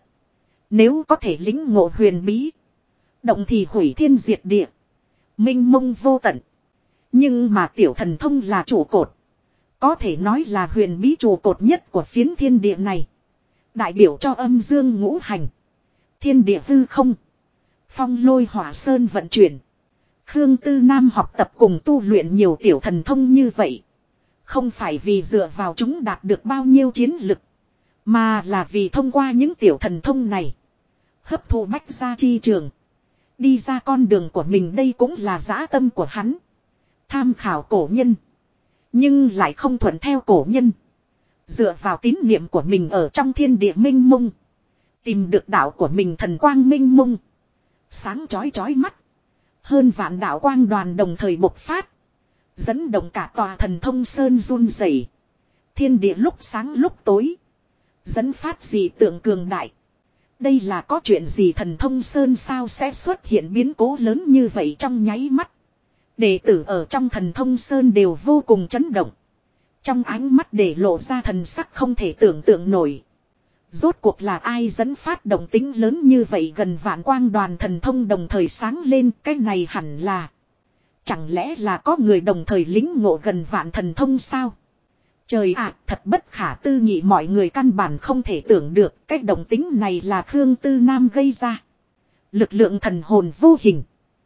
A: Nếu có thể lính ngộ huyền bí. Động thì hủy thiên diệt địa. Minh mông vô tận. Nhưng mà tiểu thần thông là trụ cột. Có thể nói là huyền bí trụ cột nhất của phiến thiên địa này. Đại biểu cho âm dương ngũ hành. Thiên địa hư không. Phong lôi hỏa sơn vận chuyển. Khương Tư Nam học tập cùng tu luyện nhiều tiểu thần thông như vậy. Không phải vì dựa vào chúng đạt được bao nhiêu chiến lực. Mà là vì thông qua những tiểu thần thông này. Hấp thụ bách gia chi trường. Đi ra con đường của mình, đây cũng là dã tâm của hắn. Tham khảo cổ nhân. Nhưng lại không thuận theo cổ nhân. Dựa vào tín niệm của mình ở trong thiên địa minh mông. Tìm được đạo của mình, thần quang minh mông. Sáng chói chói mắt. Hơn vạn đạo quang đoàn đồng thời bộc phát. Dẫn động cả tòa thần thông sơn run rẩy. Thiên địa lúc sáng lúc tối. Dẫn phát dị tượng cường đại. Đây là có chuyện gì, thần thông sơn sao sẽ xuất hiện biến cố lớn như vậy trong nháy mắt. Đệ tử ở trong thần thông sơn đều vô cùng chấn động. Trong ánh mắt để lộ ra thần sắc không thể tưởng tượng nổi. Rốt cuộc là ai dẫn phát động tính lớn như vậy, gần vạn quang đoàn thần thông đồng thời sáng lên, cái này hẳn là. Chẳng lẽ là có người đồng thời lĩnh ngộ gần vạn thần thông sao? Trời ạ, thật bất khả tư nghị, mọi người căn bản không thể tưởng được cái động tính này là Khương Tư Nam gây ra. Lực lượng thần hồn vô hình.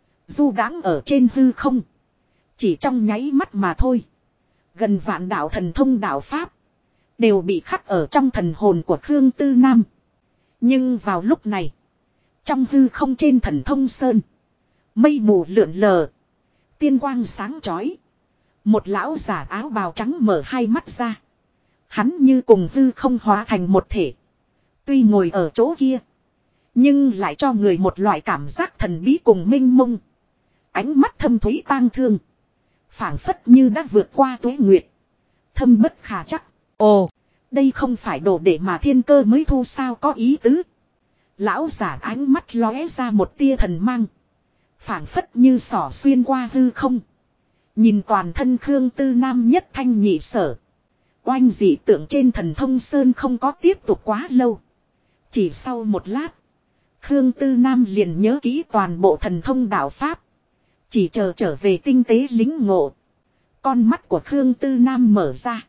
A: Du đãng ở trên hư không. Chỉ trong nháy mắt mà thôi. Gần vạn đạo thần thông đạo pháp. Đều bị khắc ở trong thần hồn của Khương Tư Nam. Nhưng vào lúc này. Trong hư không trên thần thông sơn. Mây mù lượn lờ. Tiên quang sáng chói. Một lão giả áo bào trắng mở hai mắt ra. Hắn như cùng hư không hóa thành một thể. Tuy ngồi ở chỗ kia. Nhưng lại cho người một loại cảm giác thần bí cùng minh mông. Ánh mắt thâm thúy tang thương. Phảng phất như đã vượt qua tuế nguyệt. Thâm bất khả chắc. Ồ, đây không phải đồ để mà thiên cơ mới thu sao, có ý tứ. Lão giả ánh mắt lóe ra một tia thần mang. Phảng phất như xỏ xuyên qua hư không. Nhìn toàn thân Khương Tư Nam nhất thanh nhị sở. Oanh dị tượng trên thần thông sơn không có tiếp tục quá lâu. Chỉ sau một lát. Khương Tư Nam liền nhớ kỹ toàn bộ thần thông đạo pháp. Chỉ chờ trở về tinh tế lính ngộ. Con mắt của Khương Tư Nam mở ra.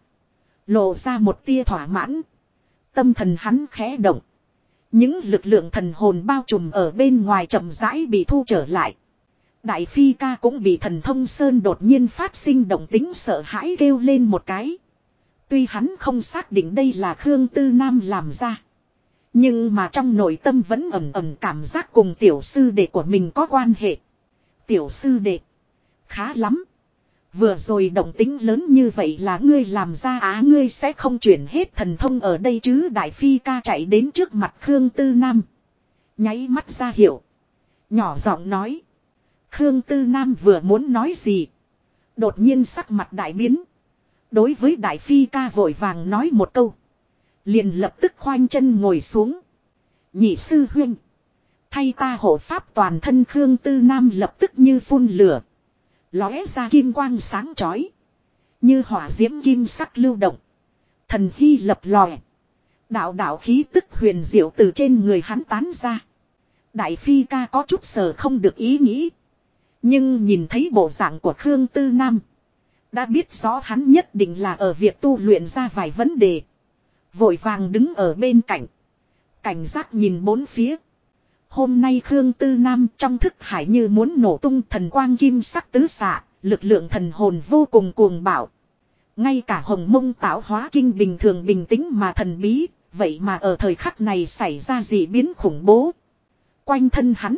A: Lộ ra một tia thỏa mãn. Tâm thần hắn khẽ động. Những lực lượng thần hồn bao trùm ở bên ngoài chậm rãi bị thu trở lại. Đại Phi Ca cũng bị thần thông sơn đột nhiên phát sinh động tính sợ hãi kêu lên một cái. Tuy hắn không xác định đây là Khương Tư Nam làm ra. Nhưng mà trong nội tâm vẫn ẩn ẩn cảm giác cùng tiểu sư đệ của mình có quan hệ. Tiểu sư đệ. Khá lắm. Vừa rồi động tính lớn như vậy là ngươi làm ra á, ngươi sẽ không chuyển hết thần thông ở đây chứ? Đại Phi Ca chạy đến trước mặt Khương Tư Nam. Nháy mắt ra hiệu. Nhỏ giọng nói. Khương Tư Nam vừa muốn nói gì. Đột nhiên sắc mặt đại biến. Đối với Đại Phi Ca vội vàng nói một câu. Liền lập tức khoanh chân ngồi xuống. Nhị sư huynh. Thay ta hộ pháp toàn thân. Khương Tư Nam lập tức như phun lửa. Lóe ra kim quang sáng chói. Như hỏa diễm kim sắc lưu động. Thần hy lập lòe. Đạo đạo khí tức huyền diệu từ trên người hắn tán ra. Đại Phi Ca có chút sờ không được ý nghĩ. Nhưng nhìn thấy bộ dạng của Khương Tư Nam. Đã biết rõ hắn nhất định là ở việc tu luyện ra vài vấn đề. Vội vàng đứng ở bên cạnh. Cảnh giác nhìn bốn phía. Hôm nay Khương Tư Nam trong thức hải như muốn nổ tung, thần quang kim sắc tứ xạ, lực lượng thần hồn vô cùng cuồng bạo. Ngay cả Hồng Mông tạo hóa kinh bình thường bình tĩnh mà thần bí, vậy mà ở thời khắc này xảy ra dị biến khủng bố. Quanh thân hắn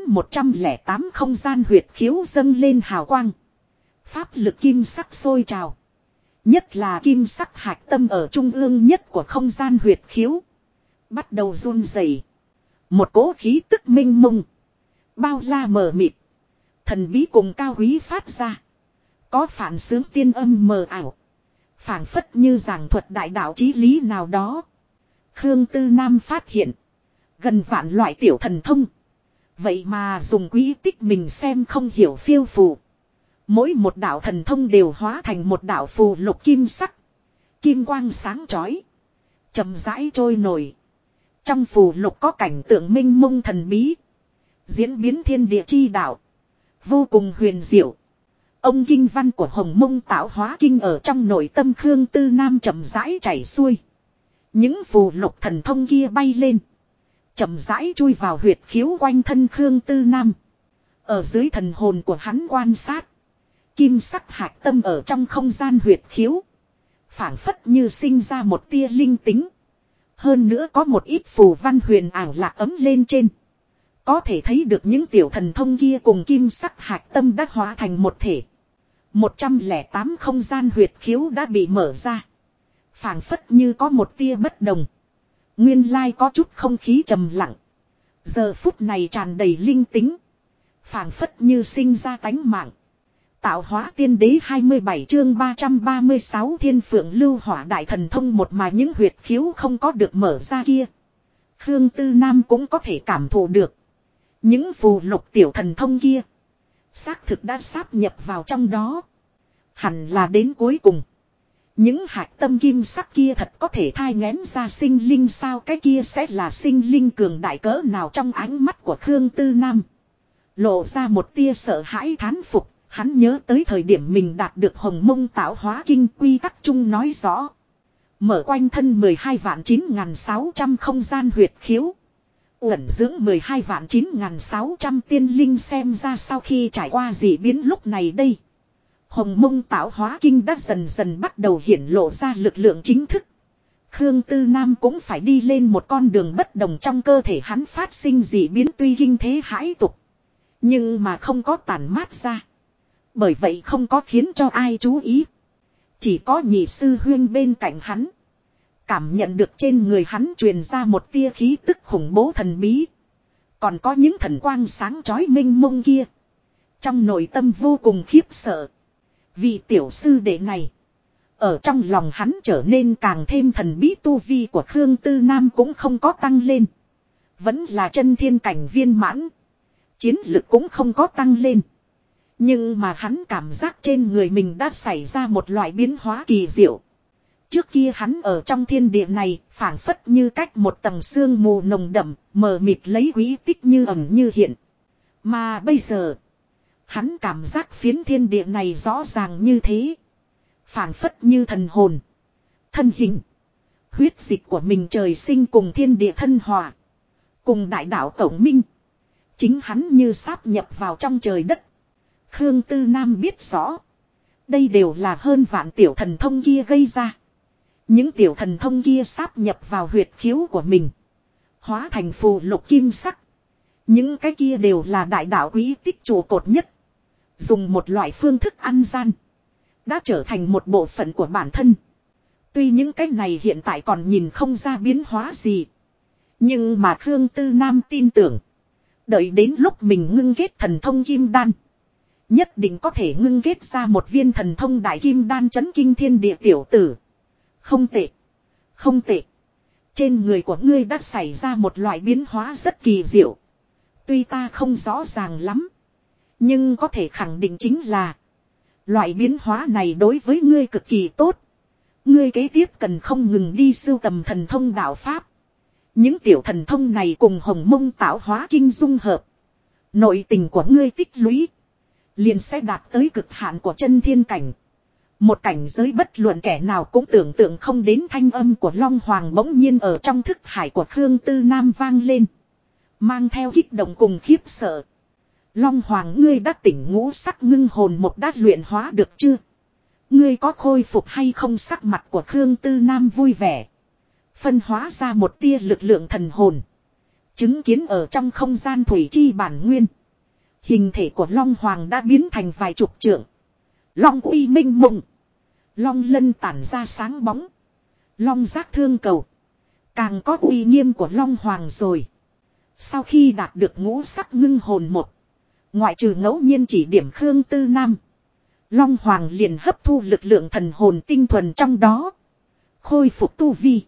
A: 108 không gian huyệt khiếu dâng lên hào quang. Pháp lực kim sắc sôi trào. Nhất là kim sắc hạch tâm ở trung ương nhất của không gian huyệt khiếu. Bắt đầu run rẩy. Một cỗ khí tức minh mông. Bao la mờ mịt. Thần bí cùng cao quý phát ra. Có phản xướng tiên âm mờ ảo. Phảng phất như giảng thuật đại đạo chí lý nào đó. Khương Tư Nam phát hiện. Gần vạn loại tiểu thần thông. Vậy mà dùng quý tích mình xem không hiểu phiêu phù. Mỗi một đạo thần thông đều hóa thành một đạo phù lục kim sắc. Kim quang sáng chói. Chậm rãi trôi nổi. Trong phù lục có cảnh tượng minh mông thần bí. Diễn biến thiên địa chi đạo. Vô cùng huyền diệu. Ông kinh văn của Hồng Mông Tạo Hóa Kinh ở trong nội tâm Khương Tư Nam chậm rãi chảy xuôi. Những phù lục thần thông kia bay lên. Chậm rãi chui vào huyệt khiếu quanh thân Khương Tư Nam. Ở dưới thần hồn của hắn quan sát. Kim sắc hạt tâm ở trong không gian huyệt khiếu. Phảng phất như sinh ra một tia linh tính. Hơn nữa có một ít phù văn huyền ảo lạc ấm lên trên. Có thể thấy được những tiểu thần thông kia cùng kim sắc hạt tâm đã hóa thành một thể. 108 không gian huyệt khiếu đã bị mở ra. Phảng phất như có một tia bất đồng. Nguyên lai có chút không khí trầm lặng. Giờ phút này tràn đầy linh tính. Phảng phất như sinh ra tánh mạng. Tạo hóa tiên đế 27 chương 336 thiên phượng lưu hỏa đại thần thông một mà những huyệt khiếu không có được mở ra kia. Khương Tư Nam cũng có thể cảm thụ được. Những phù lục tiểu thần thông kia. Xác thực đã sáp nhập vào trong đó. Hẳn là đến cuối cùng. Những hạt tâm kim sắc kia thật có thể thai nghén ra sinh linh sao, cái kia sẽ là sinh linh cường đại cỡ nào. Trong ánh mắt của Khương Tư Nam lộ ra một tia sợ hãi thán phục. Hắn nhớ tới thời điểm mình đạt được Hồng Mông Tạo Hóa Kinh quy tắc chung nói rõ. Mở quanh thân 12.9.600 không gian huyệt khiếu. Uẩn dưỡng 12.9.600 tiên linh, xem ra sau khi trải qua dị biến lúc này đây. Hồng Mông Tạo Hóa Kinh đã dần dần bắt đầu hiển lộ ra lực lượng chính thức. Khương Tư Nam cũng phải đi lên một con đường bất đồng, trong cơ thể hắn phát sinh dị biến tuy kinh thế hãi tục. Nhưng mà không có tản mát ra. Bởi vậy không có khiến cho ai chú ý. Chỉ có nhị sư huyên bên cạnh hắn. Cảm nhận được trên người hắn truyền ra một tia khí tức khủng bố thần bí. Còn có những thần quang sáng chói minh mông kia. Trong nội tâm vô cùng khiếp sợ. Vì tiểu sư đệ này. Ở trong lòng hắn trở nên càng thêm thần bí, tu vi của Khương Tư Nam cũng không có tăng lên. Vẫn là chân thiên cảnh viên mãn. Chiến lực cũng không có tăng lên. Nhưng mà hắn cảm giác trên người mình đã xảy ra một loại biến hóa kỳ diệu. Trước kia hắn ở trong thiên địa này phảng phất như cách một tầng sương mù nồng đậm, mờ mịt lấy quý tích như ẩn như hiện. Mà bây giờ, hắn cảm giác phiến thiên địa này rõ ràng như thế. Phảng phất như thần hồn, thân hình, huyết dịch của mình trời sinh cùng thiên địa thân hòa. Cùng đại đạo tổng minh. Chính hắn như sáp nhập vào trong trời đất. Khương Tư Nam biết rõ. Đây đều là hơn vạn tiểu thần thông kia gây ra. Những tiểu thần thông kia sáp nhập vào huyệt khiếu của mình. Hóa thành phù lục kim sắc. Những cái kia đều là đại đạo quý tích trụ cột nhất. Dùng một loại phương thức ăn gian. Đã trở thành một bộ phận của bản thân. Tuy những cái này hiện tại còn nhìn không ra biến hóa gì. Nhưng mà Khương Tư Nam tin tưởng. Đợi đến lúc mình ngưng kết thần thông kim đan. Nhất định có thể ngưng kết ra một viên thần thông đại kim đan chấn kinh thiên địa tiểu tử. Không tệ. Không tệ. Trên người của ngươi đã xảy ra một loại biến hóa rất kỳ diệu. Tuy ta không rõ ràng lắm. Nhưng có thể khẳng định chính là. Loại biến hóa này đối với ngươi cực kỳ tốt. Ngươi kế tiếp cần không ngừng đi sưu tầm thần thông đạo pháp. Những tiểu thần thông này cùng Hồng Mông Tạo Hóa Kinh dung hợp. Nội tình của ngươi tích lũy. Liền sẽ đạt tới cực hạn của chân thiên cảnh. Một cảnh giới bất luận kẻ nào cũng tưởng tượng không đến. Thanh âm của Long Hoàng bỗng nhiên ở trong thức hải của Khương Tư Nam vang lên. Mang theo kích động cùng khiếp sợ. Long Hoàng, ngươi đã tỉnh ngũ sắc ngưng hồn một đã luyện hóa được chưa? Ngươi có khôi phục hay không? Sắc mặt của Khương Tư Nam vui vẻ. Phân hóa ra một tia lực lượng thần hồn. Chứng kiến ở trong không gian thủy chi bản nguyên. Hình thể của Long Hoàng đã biến thành vài chục trượng. Long uy minh mộng. Long lân tản ra sáng bóng. Long giác thương cầu. Càng có uy nghiêm của Long Hoàng rồi. Sau khi đạt được ngũ sắc ngưng hồn một. Ngoại trừ ngẫu nhiên chỉ điểm Khương Tư Nam. Long Hoàng liền hấp thu lực lượng thần hồn tinh thuần trong đó. Khôi phục tu vi.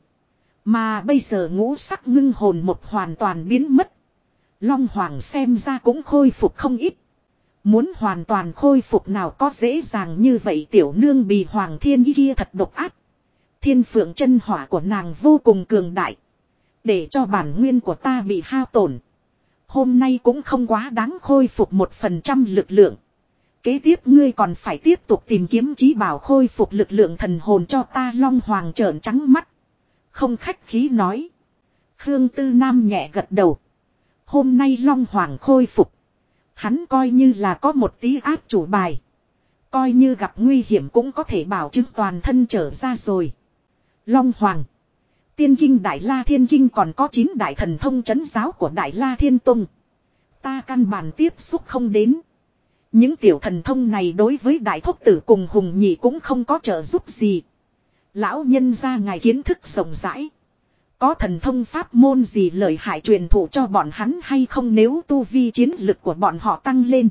A: Mà bây giờ ngũ sắc ngưng hồn một hoàn toàn biến mất. Long Hoàng xem ra cũng khôi phục không ít. Muốn hoàn toàn khôi phục nào có dễ dàng như vậy, tiểu nương bì Hoàng Thiên Ý kia thật độc ác. Thiên phượng chân hỏa của nàng vô cùng cường đại. Để cho bản nguyên của ta bị hao tổn. Hôm nay cũng không quá đáng khôi phục 1% lực lượng. Kế tiếp ngươi còn phải tiếp tục tìm kiếm chí bảo khôi phục lực lượng thần hồn cho ta. Long Hoàng trợn trắng mắt. Không khách khí nói. Khương Tư Nam nhẹ gật đầu. Hôm nay Long Hoàng khôi phục. Hắn coi như là có một tí áp chủ bài. Coi như gặp nguy hiểm cũng có thể bảo chứng toàn thân trở ra rồi. Long Hoàng. Tiên kinh Đại La Thiên Kinh còn có 9 đại thần thông trấn giáo của Đại La Thiên Tông. Ta căn bản tiếp xúc không đến. Những tiểu thần thông này đối với Đại Thúc Tử cùng Hùng Nhị cũng không có trợ giúp gì. Lão nhân gia ngài kiến thức rộng rãi. Có thần thông pháp môn gì lợi hại truyền thụ cho bọn hắn hay không, nếu tu vi chiến lực của bọn họ tăng lên.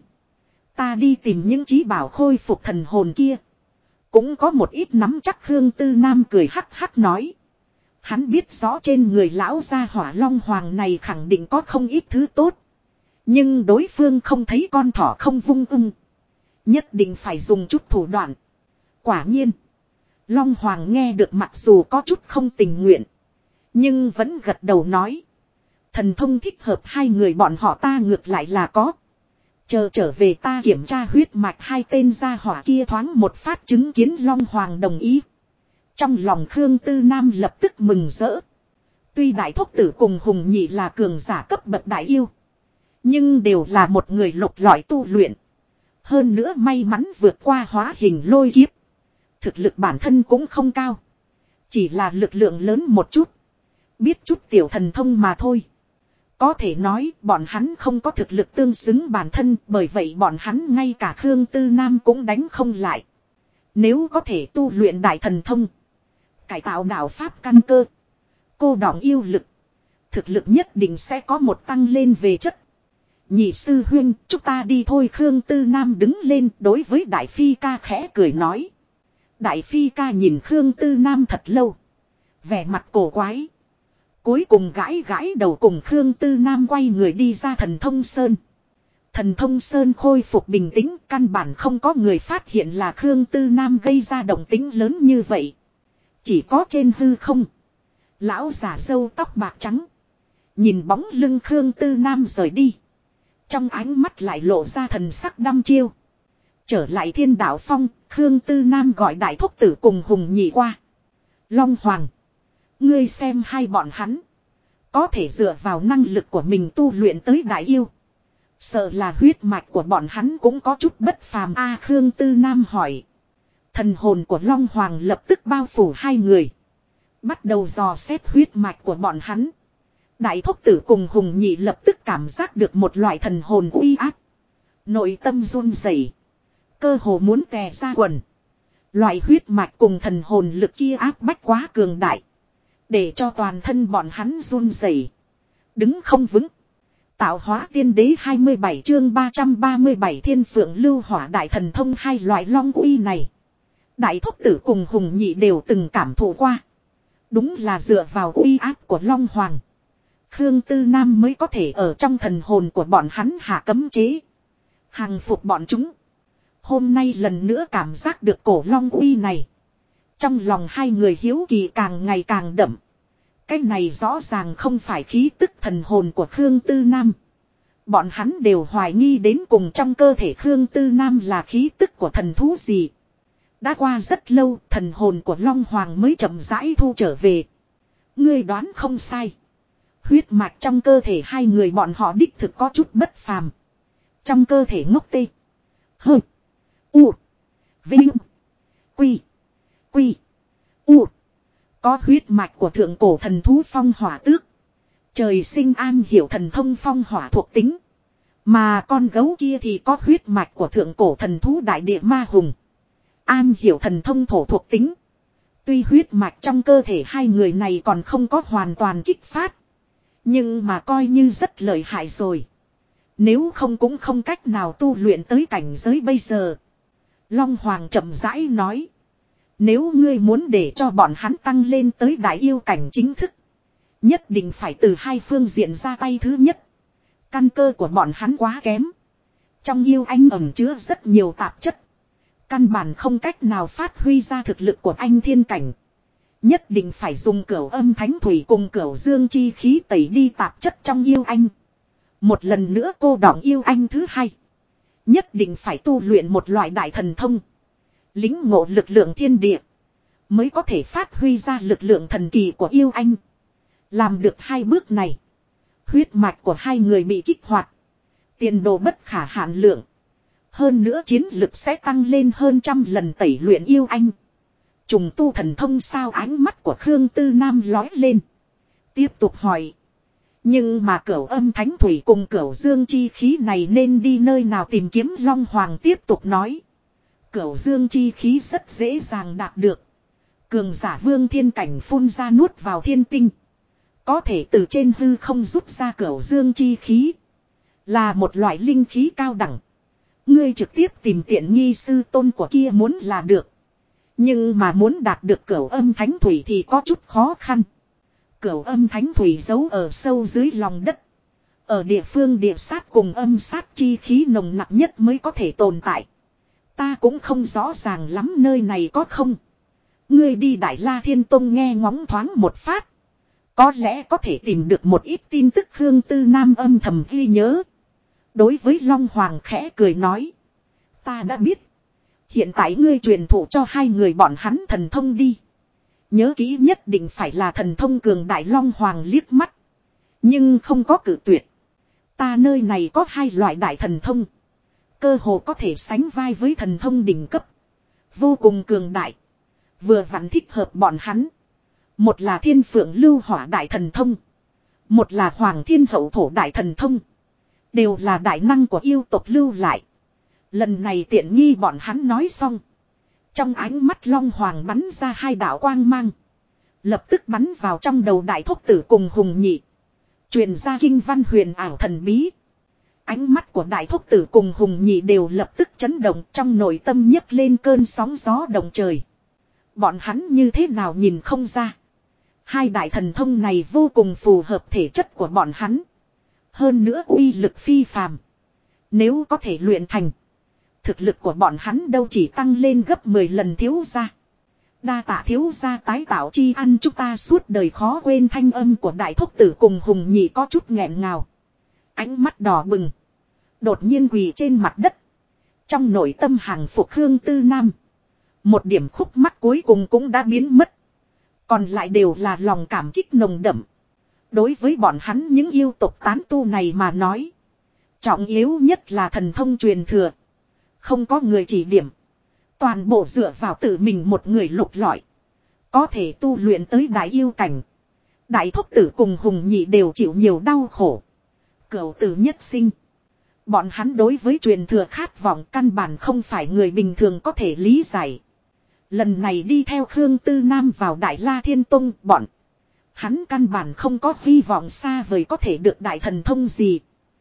A: Ta đi tìm những chí bảo khôi phục thần hồn kia. Cũng có một ít nắm chắc. Khương Tư Nam cười hắc hắc nói. Hắn biết rõ trên người lão gia hỏa Long Hoàng này khẳng định có không ít thứ tốt. Nhưng đối phương không thấy con thỏ không vung ưng. Nhất định phải dùng chút thủ đoạn. Quả nhiên. Long Hoàng nghe được mặc dù có chút không tình nguyện. Nhưng vẫn gật đầu nói. Thần thông thích hợp hai người bọn họ ta ngược lại là có. Chờ trở về ta kiểm tra huyết mạch hai tên gia hỏa kia thoáng một phát chứng kiến Long Hoàng đồng ý. Trong lòng Khương Tư Nam lập tức mừng rỡ. Tuy Đại Thúc Tử cùng Hùng Nhị là cường giả cấp bậc đại yêu. Nhưng đều là một người lục lọi tu luyện. Hơn nữa may mắn vượt qua hóa hình lôi kiếp. Thực lực bản thân cũng không cao. Chỉ là lực lượng lớn một chút. Biết chút tiểu thần thông mà thôi. Có thể nói bọn hắn không có thực lực tương xứng bản thân. Bởi vậy bọn hắn ngay cả Khương Tư Nam cũng đánh không lại. Nếu có thể tu luyện đại thần thông. Cải tạo đạo pháp căn cơ. Cô đọng yêu lực. Thực lực nhất định sẽ có một tăng lên về chất. Nhị sư huynh, chúng ta đi thôi. Khương Tư Nam đứng lên đối với Đại Phi ca khẽ cười nói. Đại Phi ca nhìn Khương Tư Nam thật lâu. Vẻ mặt cổ quái. Cuối cùng gãi gãi đầu cùng Khương Tư Nam quay người đi ra Thần Thông Sơn. Thần Thông Sơn khôi phục bình tĩnh, căn bản không có người phát hiện là Khương Tư Nam gây ra động tĩnh lớn như vậy. Chỉ có trên hư không. Lão giả râu tóc bạc trắng. Nhìn bóng lưng Khương Tư Nam rời đi. Trong ánh mắt lại lộ ra thần sắc đăm chiêu. Trở lại Thiên Đạo Phong, Khương Tư Nam gọi Đại Thúc Tử cùng Hùng Nhị qua. Long Hoàng. Ngươi xem hai bọn hắn. Có thể dựa vào năng lực của mình tu luyện tới đại yêu. Sợ là huyết mạch của bọn hắn cũng có chút bất phàm a. Khương Tư Nam hỏi. Thần hồn của Long Hoàng lập tức bao phủ hai người. Bắt đầu dò xét huyết mạch của bọn hắn. Đại Thúc Tử cùng Hùng Nhị lập tức cảm giác được một loại thần hồn uy áp. Nội tâm run rẩy, cơ hồ muốn tè ra quần. Loại huyết mạch cùng thần hồn lực kia áp bách quá cường đại. Để cho toàn thân bọn hắn run rẩy, đứng không vững. Tạo hóa tiên đế 27 chương 337 Thiên Phượng Lưu Hỏa đại thần thông. Hai loại long uy này Đại Thúc Tử cùng Hùng Nhị đều từng cảm thụ qua. Đúng là dựa vào uy áp của Long Hoàng, Khương Tư Nam mới có thể ở trong thần hồn của bọn hắn hạ cấm chế. Hàng phục bọn chúng. Hôm nay lần nữa cảm giác được cổ long uy này. Trong lòng hai người hiếu kỳ càng ngày càng đậm. Cái này rõ ràng không phải khí tức thần hồn của Khương Tư Nam. Bọn hắn đều hoài nghi đến cùng trong cơ thể Khương Tư Nam là khí tức của thần thú gì. Đã qua rất lâu, thần hồn của Long Hoàng mới chậm rãi thu trở về. Ngươi đoán không sai. Huyết mạch trong cơ thể hai người bọn họ đích thực có chút bất phàm. Trong cơ thể ngốc tê. Hơ. U. Vinh. Quy. Quy. U. Có huyết mạch của thượng cổ thần thú phong hỏa tước. Trời sinh an hiểu thần thông phong hỏa thuộc tính. Mà con gấu kia thì có huyết mạch của thượng cổ thần thú đại địa ma hùng. An hiểu thần thông thổ thuộc tính. Tuy huyết mạch trong cơ thể hai người này còn không có hoàn toàn kích phát. Nhưng mà coi như rất lợi hại rồi. Nếu không cũng không cách nào tu luyện tới cảnh giới bây giờ. Long Hoàng chậm rãi nói. Nếu ngươi muốn để cho bọn hắn tăng lên tới đại yêu cảnh chính thức. Nhất định phải từ hai phương diện ra tay. Thứ nhất, căn cơ của bọn hắn quá kém. Trong yêu anh ẩn chứa rất nhiều tạp chất. Căn bản không cách nào phát huy ra thực lực của anh thiên cảnh. Nhất định phải dùng cửu âm thánh thủy cùng cửu dương chi khí tẩy đi tạp chất trong yêu anh. Một lần nữa cô đọng yêu anh thứ hai. Nhất định phải tu luyện một loại đại thần thông. Lĩnh ngộ lực lượng thiên địa. Mới có thể phát huy ra lực lượng thần kỳ của yêu anh. Làm được hai bước này. Huyết mạch của hai người bị kích hoạt. Tiền đồ bất khả hạn lượng. Hơn nữa chiến lực sẽ tăng lên hơn 100 lần tẩy luyện yêu anh. Trùng tu thần thông sao, ánh mắt của Khương Tư Nam lói lên. Tiếp tục hỏi. Nhưng mà Cửu Âm Thánh Thủy cùng Cửu Dương chi khí này nên đi nơi nào tìm kiếm? Long Hoàng tiếp tục nói. Cửu Dương chi khí rất dễ dàng đạt được. Cường giả vương thiên cảnh phun ra nuốt vào thiên tinh. Có thể từ trên hư không rút ra Cửu Dương chi khí. Là một loại linh khí cao đẳng. Ngươi trực tiếp tìm tiện nghi sư tôn của kia muốn là được. Nhưng mà muốn đạt được Cửu Âm Thánh Thủy thì có chút khó khăn. Cửu Âm Thánh Thủy giấu ở sâu dưới lòng đất. Ở địa phương địa sát cùng âm sát chi khí nồng nặc nhất mới có thể tồn tại. Ta cũng không rõ ràng lắm nơi này có không. Ngươi đi Đại La Thiên Tông nghe ngóng thoáng một phát. Có lẽ có thể tìm được một ít tin tức. Khương Tư Nam âm thầm ghi nhớ. Đối với Long Hoàng khẽ cười nói. Ta đã biết. Hiện tại ngươi truyền thụ cho hai người bọn hắn thần thông đi. Nhớ kỹ nhất định phải là thần thông cường đại. Long Hoàng liếc mắt. Nhưng không có cử tuyệt. Ta nơi này có hai loại đại thần thông. Cơ hồ có thể sánh vai với thần thông đỉnh cấp. Vô cùng cường đại. Vừa vặn thích hợp bọn hắn. Một là Thiên Phượng Lưu Hỏa đại thần thông. Một là Hoàng Thiên Hậu Thổ đại thần thông. Đều là đại năng của yêu tộc lưu lại. Lần này tiện nghi bọn hắn nói xong. Trong ánh mắt Long Hoàng bắn ra hai đạo quang mang. Lập tức bắn vào trong đầu Đại Thúc Tử cùng Hùng Nhị. Truyền ra kinh văn huyền ảo thần bí. Ánh mắt của Đại Thúc Tử cùng Hùng Nhị đều lập tức chấn động, trong nội tâm nhấc lên cơn sóng gió động trời. Bọn hắn như thế nào nhìn không ra. Hai đại thần thông này vô cùng phù hợp thể chất của bọn hắn. Hơn nữa uy lực phi phàm. Nếu có thể luyện thành. Thực lực của bọn hắn đâu chỉ tăng lên gấp 10 lần thiếu gia. Đa tạ thiếu gia tái tạo chi ăn chúng ta suốt đời khó quên. Thanh âm của Đại Thúc Tử cùng Hùng Nhị có chút nghẹn ngào. Ánh mắt đỏ bừng. Đột nhiên quỳ trên mặt đất. Trong nội tâm hàng phục Khương Tư Nam. Một điểm khúc mắc cuối cùng cũng đã biến mất. Còn lại đều là lòng cảm kích nồng đậm. Đối với bọn hắn những yêu tộc tán tu này mà nói. Trọng yếu nhất là thần thông truyền thừa. Không có người chỉ điểm. Toàn bộ dựa vào tự mình một người lục lọi. Có thể tu luyện tới đại yêu cảnh. Đại Thúc Tử cùng Hùng Nhị đều chịu nhiều đau khổ. Cửu tử nhất sinh. Bọn hắn đối với truyền thừa khát vọng căn bản không phải người bình thường có thể lý giải. Lần này đi theo Khương Tư Nam vào Đại La Thiên Tông bọn. Hắn căn bản không có hy vọng xa vời có thể được đại thần thông gì.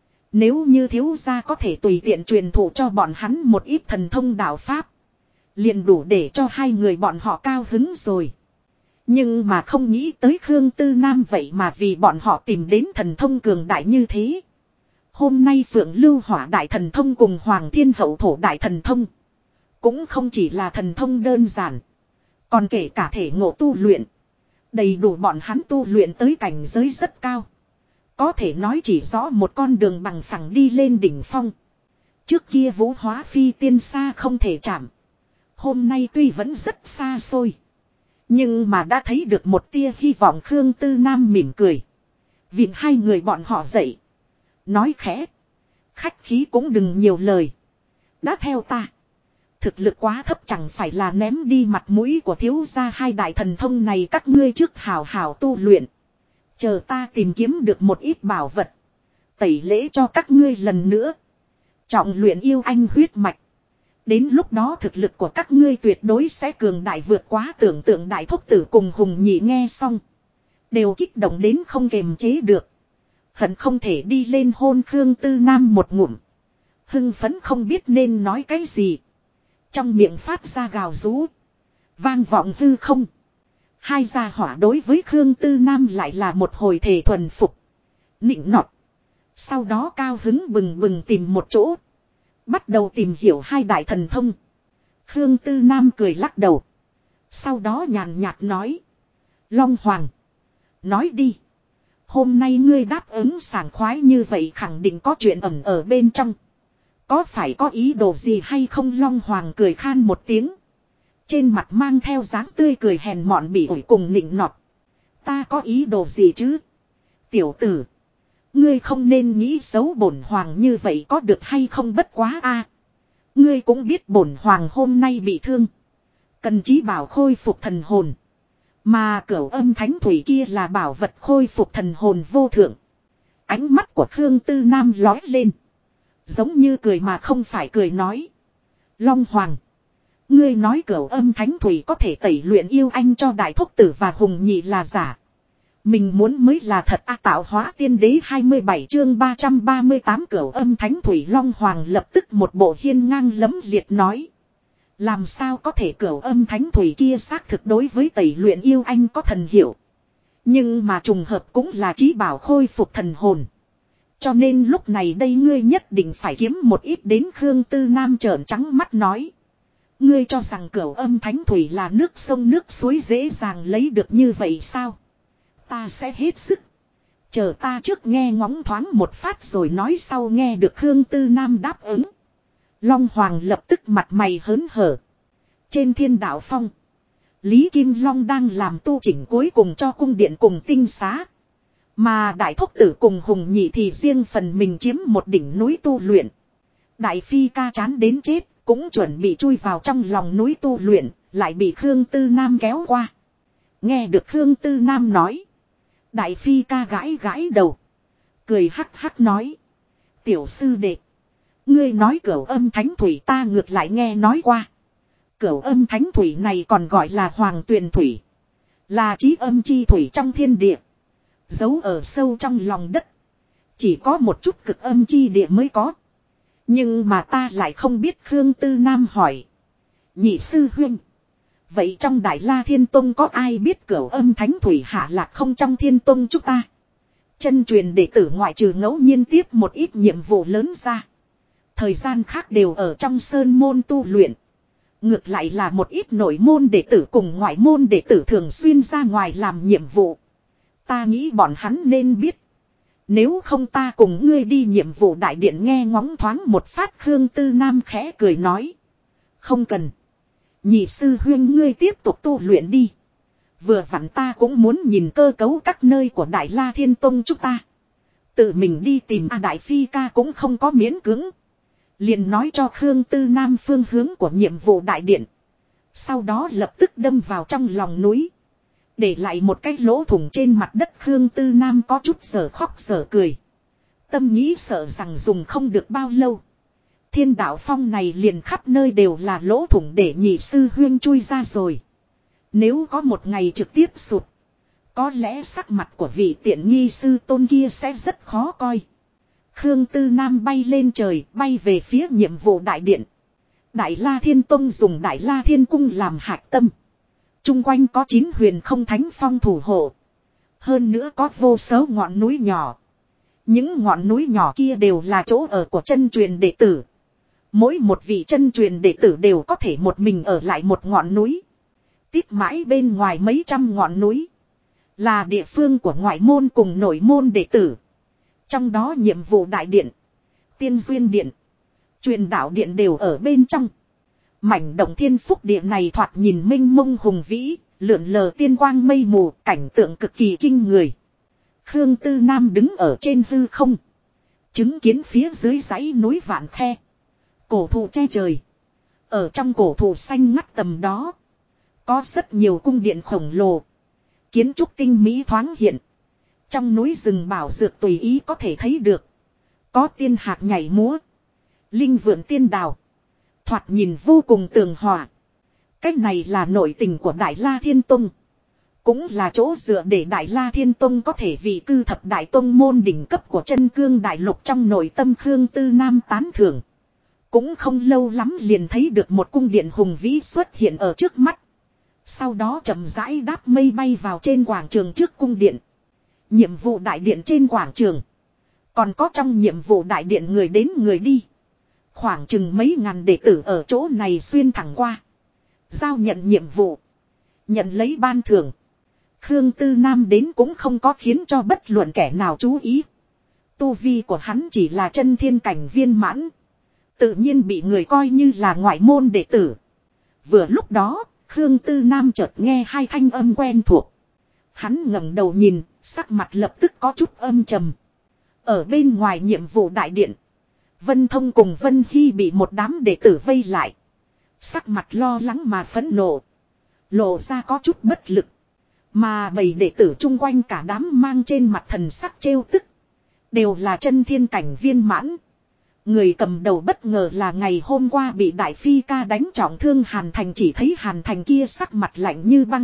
A: Nếu như thiếu gia có thể tùy tiện truyền thụ cho bọn hắn một ít thần thông đạo pháp. Liền đủ để cho hai người bọn họ cao hứng rồi. Nhưng mà không nghĩ tới Khương Tư Nam vậy mà vì bọn họ tìm đến thần thông cường đại như thế. Hôm nay Phượng Lưu Hỏa đại thần thông cùng Hoàng Thiên Hậu Thổ đại thần thông. Cũng không chỉ là thần thông đơn giản. Còn kể cả thể ngộ tu luyện. Đầy đủ bọn hắn tu luyện tới cảnh giới rất cao. Có thể nói chỉ rõ một con đường bằng phẳng đi lên đỉnh phong. Trước kia vũ hóa phi tiên xa không thể chạm. Hôm nay tuy vẫn rất xa xôi. Nhưng mà đã thấy được một tia hy vọng. Khương Tư Nam mỉm cười. Vịn hai người bọn họ dậy. Nói khẽ. Khách khí cũng đừng nhiều lời. Đã theo ta. Thực lực quá thấp chẳng phải là ném đi mặt mũi của thiếu gia. Hai đại thần thông này các ngươi trước hào hào tu luyện. Chờ ta tìm kiếm được một ít bảo vật. Tẩy lễ cho các ngươi lần nữa. Trọng luyện yêu anh huyết mạch. Đến lúc đó thực lực của các ngươi tuyệt đối sẽ cường đại vượt quá tưởng tượng. Đại Thúc Tử cùng Hùng Nhị nghe xong. Đều kích động đến không kềm chế được. Hận không thể đi lên hôn Khương Tư Nam một ngụm. Hưng phấn không biết nên nói cái gì. Trong miệng phát ra gào rú. Vang vọng hư không. Hai gia hỏa đối với Khương Tư Nam lại là một hồi thể thuần phục. Nịnh nọt. Sau đó cao hứng bừng bừng tìm một chỗ. Bắt đầu tìm hiểu hai đại thần thông. Khương Tư Nam cười lắc đầu. Sau đó nhàn nhạt nói. Long Hoàng. Nói đi. Hôm nay ngươi đáp ứng sảng khoái như vậy khẳng định có chuyện ẩn ở bên trong. Có phải có ý đồ gì hay không? Long Hoàng cười khan một tiếng. Trên mặt mang theo dáng tươi cười hèn mọn bỉ ổi cùng nịnh nọt. Ta có ý đồ gì chứ? Tiểu tử. Ngươi không nên nghĩ xấu bổn hoàng như vậy có được hay không, bất quá a. Ngươi cũng biết bổn hoàng hôm nay bị thương. Cần chí bảo khôi phục thần hồn. Mà cửu âm thánh thủy kia là bảo vật khôi phục thần hồn vô thượng. Ánh mắt của Khương Tư Nam lói lên. Giống như cười mà không phải cười nói. Long Hoàng. Ngươi nói cửu âm thánh thủy có thể tẩy luyện yêu anh cho đại thúc tử và hùng nhị là giả. Mình muốn mới là thật. Tạo hóa tiên đế 27 chương 338 cửu âm thánh thủy. Long Hoàng lập tức một bộ hiên ngang lấm liệt nói. Làm sao có thể cửu âm thánh thủy kia xác thực đối với tẩy luyện yêu anh có thần hiệu. Nhưng mà trùng hợp cũng là chí bảo khôi phục thần hồn. Cho nên lúc này đây ngươi nhất định phải kiếm một ít đến. Khương Tư Nam trợn trắng mắt nói. Ngươi cho rằng cửu âm thánh thủy là nước sông nước suối dễ dàng lấy được như vậy sao? Ta sẽ hết sức. Chờ ta trước nghe ngóng thoáng một phát rồi nói sau. Nghe được Khương Tư Nam đáp ứng. Long Hoàng lập tức mặt mày hớn hở. Trên Thiên Đạo Phong, Lý Kim Long đang làm tu chỉnh cuối cùng cho cung điện cùng tinh xá. Mà đại thúc tử cùng hùng nhị thì riêng phần mình chiếm một đỉnh núi tu luyện. Đại phi ca chán đến chết, cũng chuẩn bị chui vào trong lòng núi tu luyện, lại bị Khương Tư Nam kéo qua. Nghe được Khương Tư Nam nói, đại phi ca gãi gãi đầu, cười hắc hắc nói. Tiểu sư đệ, ngươi nói cửu âm thánh thủy ta ngược lại nghe nói qua. Cửu âm thánh thủy này còn gọi là hoàng tuyền thủy. Là chí âm chi thủy trong thiên địa. Giấu ở sâu trong lòng đất. Chỉ có một chút cực âm chi địa mới có. Nhưng mà ta lại không biết. Khương Tư Nam hỏi. Nhị sư huynh. Vậy trong Đại La Thiên Tông có ai biết cửu âm thánh thủy hạ lạc không? Trong Thiên Tông chúng ta, chân truyền đệ tử ngoại trừ ngẫu nhiên tiếp một ít nhiệm vụ lớn ra, thời gian khác đều ở trong sơn môn tu luyện. Ngược lại là một ít nội môn đệ tử cùng ngoại môn đệ tử thường xuyên ra ngoài làm nhiệm vụ. Ta nghĩ bọn hắn nên biết. Nếu không ta cùng ngươi đi nhiệm vụ đại điện nghe ngóng thoáng một phát. Khương Tư Nam khẽ cười nói. Không cần. Nhị sư huynh ngươi tiếp tục tu luyện đi. Vừa vặn ta cũng muốn nhìn cơ cấu các nơi của Đại La Thiên Tông chúng ta. Tự mình đi tìm Đại Phi ca cũng không có miễn cưỡng. Liền nói cho Khương Tư Nam phương hướng của nhiệm vụ đại điện. Sau đó lập tức đâm vào trong lòng núi. Để lại một cái lỗ thủng trên mặt đất. Khương Tư Nam có chút sở khóc sở cười. Tâm nghĩ sợ rằng dùng không được bao lâu. Thiên Đạo Phong này liền khắp nơi đều là lỗ thủng để nhị sư huyên chui ra rồi. Nếu có một ngày trực tiếp sụt, có lẽ sắc mặt của vị tiện nghi sư tôn kia sẽ rất khó coi. Khương Tư Nam bay lên trời, bay về phía nhiệm vụ đại điện. Đại La Thiên Tông dùng Đại La Thiên Cung làm hạch tâm. Trung quanh có 9 huyền không thánh phong thủ hộ. Hơn nữa có vô số ngọn núi nhỏ. Những ngọn núi nhỏ kia đều là chỗ ở của chân truyền đệ tử. Mỗi một vị chân truyền đệ tử đều có thể một mình ở lại một ngọn núi. Tít mãi bên ngoài mấy trăm ngọn núi. Là địa phương của ngoại môn cùng nội môn đệ tử. Trong đó nhiệm vụ đại điện, tiên duyên điện, truyền đạo điện đều ở bên trong. Mảnh động thiên phúc địa này thoạt nhìn mênh mông hùng vĩ, lượn lờ tiên quang mây mù, cảnh tượng cực kỳ kinh người. Khương Tư Nam đứng ở trên hư không, chứng kiến phía dưới dãy núi vạn khe, cổ thụ che trời. Ở trong cổ thụ xanh ngắt tầm đó, có rất nhiều cung điện khổng lồ, kiến trúc tinh mỹ thoáng hiện. Trong núi rừng bảo dược tùy ý có thể thấy được. Có tiên hạc nhảy múa, linh vượn tiên đào, thoạt nhìn vô cùng tường hòa. Cách này là nội tình của Đại La Thiên Tông, cũng là chỗ dựa để Đại La Thiên Tông có thể vị cư thập đại tông môn đỉnh cấp của chân cương đại lục. Trong nội tâm Khương Tư Nam tán thưởng. Cũng không lâu lắm liền thấy được một cung điện hùng vĩ xuất hiện ở trước mắt. Sau đó chậm rãi đáp mây bay vào trên quảng trường trước cung điện. Nhiệm vụ đại điện trên quảng trường. Còn có trong nhiệm vụ đại điện người đến người đi. Khoảng chừng mấy ngàn đệ tử ở chỗ này xuyên thẳng qua. Giao nhận nhiệm vụ, nhận lấy ban thưởng. Khương Tư Nam đến cũng không có khiến cho bất luận kẻ nào chú ý. Tu vi của hắn chỉ là chân thiên cảnh viên mãn. Tự nhiên bị người coi như là ngoại môn đệ tử. Vừa lúc đó, Khương Tư Nam chợt nghe hai thanh âm quen thuộc. Hắn ngẩng đầu nhìn, sắc mặt lập tức có chút âm trầm. Ở bên ngoài nhiệm vụ đại điện, Vân Thông cùng Vân Hy bị một đám đệ tử vây lại. Sắc mặt lo lắng mà phẫn nộ. Lộ ra có chút bất lực. Mà bầy đệ tử chung quanh cả đám mang trên mặt thần sắc trêu tức. Đều là chân thiên cảnh viên mãn. Người cầm đầu bất ngờ là ngày hôm qua bị Đại Phi ca đánh trọng thương Hàn Thành, chỉ thấy Hàn Thành kia sắc mặt lạnh như băng.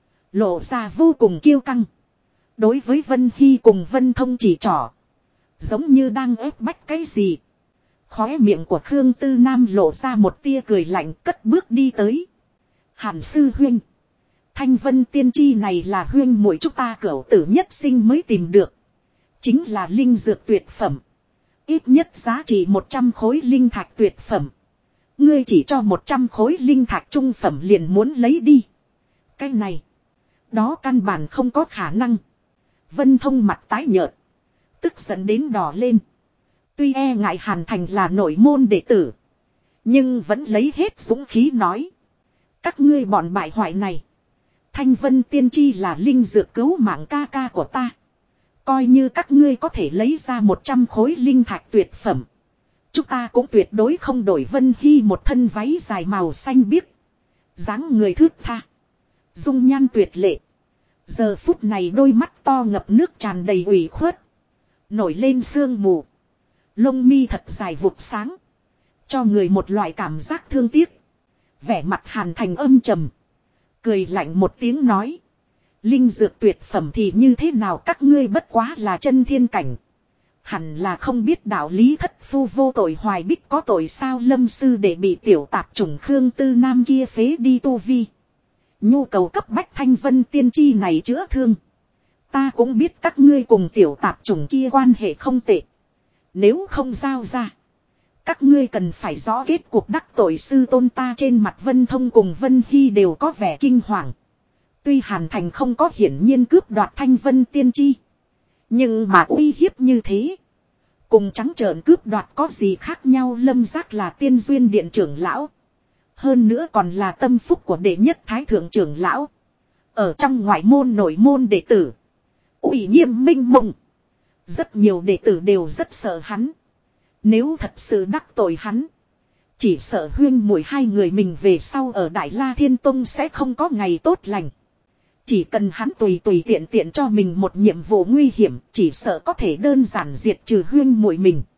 A: Lộ ra vô cùng kiêu căng. Đối với Vân Hy cùng Vân Thông chỉ trỏ. Giống như đang ép bách cái gì. Khóe miệng của Khương Tư Nam lộ ra một tia cười lạnh, cất bước đi tới. Hàn sư huynh. Thanh Vân tiên chi này là huynh muội chúng ta cửu tử nhất sinh mới tìm được. Chính là linh dược tuyệt phẩm. Ít nhất giá trị 100 khối linh thạch tuyệt phẩm. Ngươi chỉ cho 100 khối linh thạch trung phẩm liền muốn lấy đi. Cái này. Đó căn bản không có khả năng. Vân Thông mặt tái nhợt. Tức giận đến đỏ lên. Tuy e ngại Hàn Thành là nội môn đệ tử. Nhưng vẫn lấy hết dũng khí nói. Các ngươi bọn bại hoại này. Thanh Vân tiên chi là linh dược cứu mạng ca ca của ta. Coi như các ngươi có thể lấy ra 100 khối linh thạch tuyệt phẩm. Chúng ta cũng tuyệt đối không đổi. Vân Hy một thân váy dài màu xanh biếc. Dáng người thướt tha. Dung nhan tuyệt lệ. Giờ phút này đôi mắt to ngập nước tràn đầy ủy khuất. Nổi lên sương mù. Lông mi thật dài vụt sáng. Cho người một loại cảm giác thương tiếc. Vẻ mặt Hàn Thành âm trầm. Cười lạnh một tiếng nói. Linh dược tuyệt phẩm thì như thế nào, các ngươi bất quá là chân thiên cảnh. Hẳn là không biết đạo lý, thất phu vô tội hoài bích có tội sao. Lâm sư để bị tiểu tạp chủng Khương Tư Nam kia phế đi tu vi. Nhu cầu cấp bách Thanh Vân tiên chi này chữa thương. Ta cũng biết các ngươi cùng tiểu tạp chủng kia quan hệ không tệ. Nếu không giao ra, các ngươi cần phải rõ kết cuộc đắc tội sư tôn ta. Trên mặt Vân Thông cùng Vân Hy đều có vẻ kinh hoàng. Tuy Hàn Thành không có hiển nhiên cướp đoạt Thanh Vân tiên chi, nhưng mà uy hiếp như thế, cùng trắng trợn cướp đoạt có gì khác nhau. Lâm Giác là Tiên Duyên Điện trưởng lão, hơn nữa còn là tâm phúc của đệ nhất thái thượng trưởng lão. Ở trong ngoại môn nội môn đệ tử, uy nghiêm minh mông. Rất nhiều đệ tử đều rất sợ hắn. Nếu thật sự đắc tội hắn, chỉ sợ huyên muội hai người mình về sau ở Đại La Thiên Tông sẽ không có ngày tốt lành. Chỉ cần hắn tùy tiện cho mình một nhiệm vụ nguy hiểm, chỉ sợ có thể đơn giản diệt trừ huyên muội mình.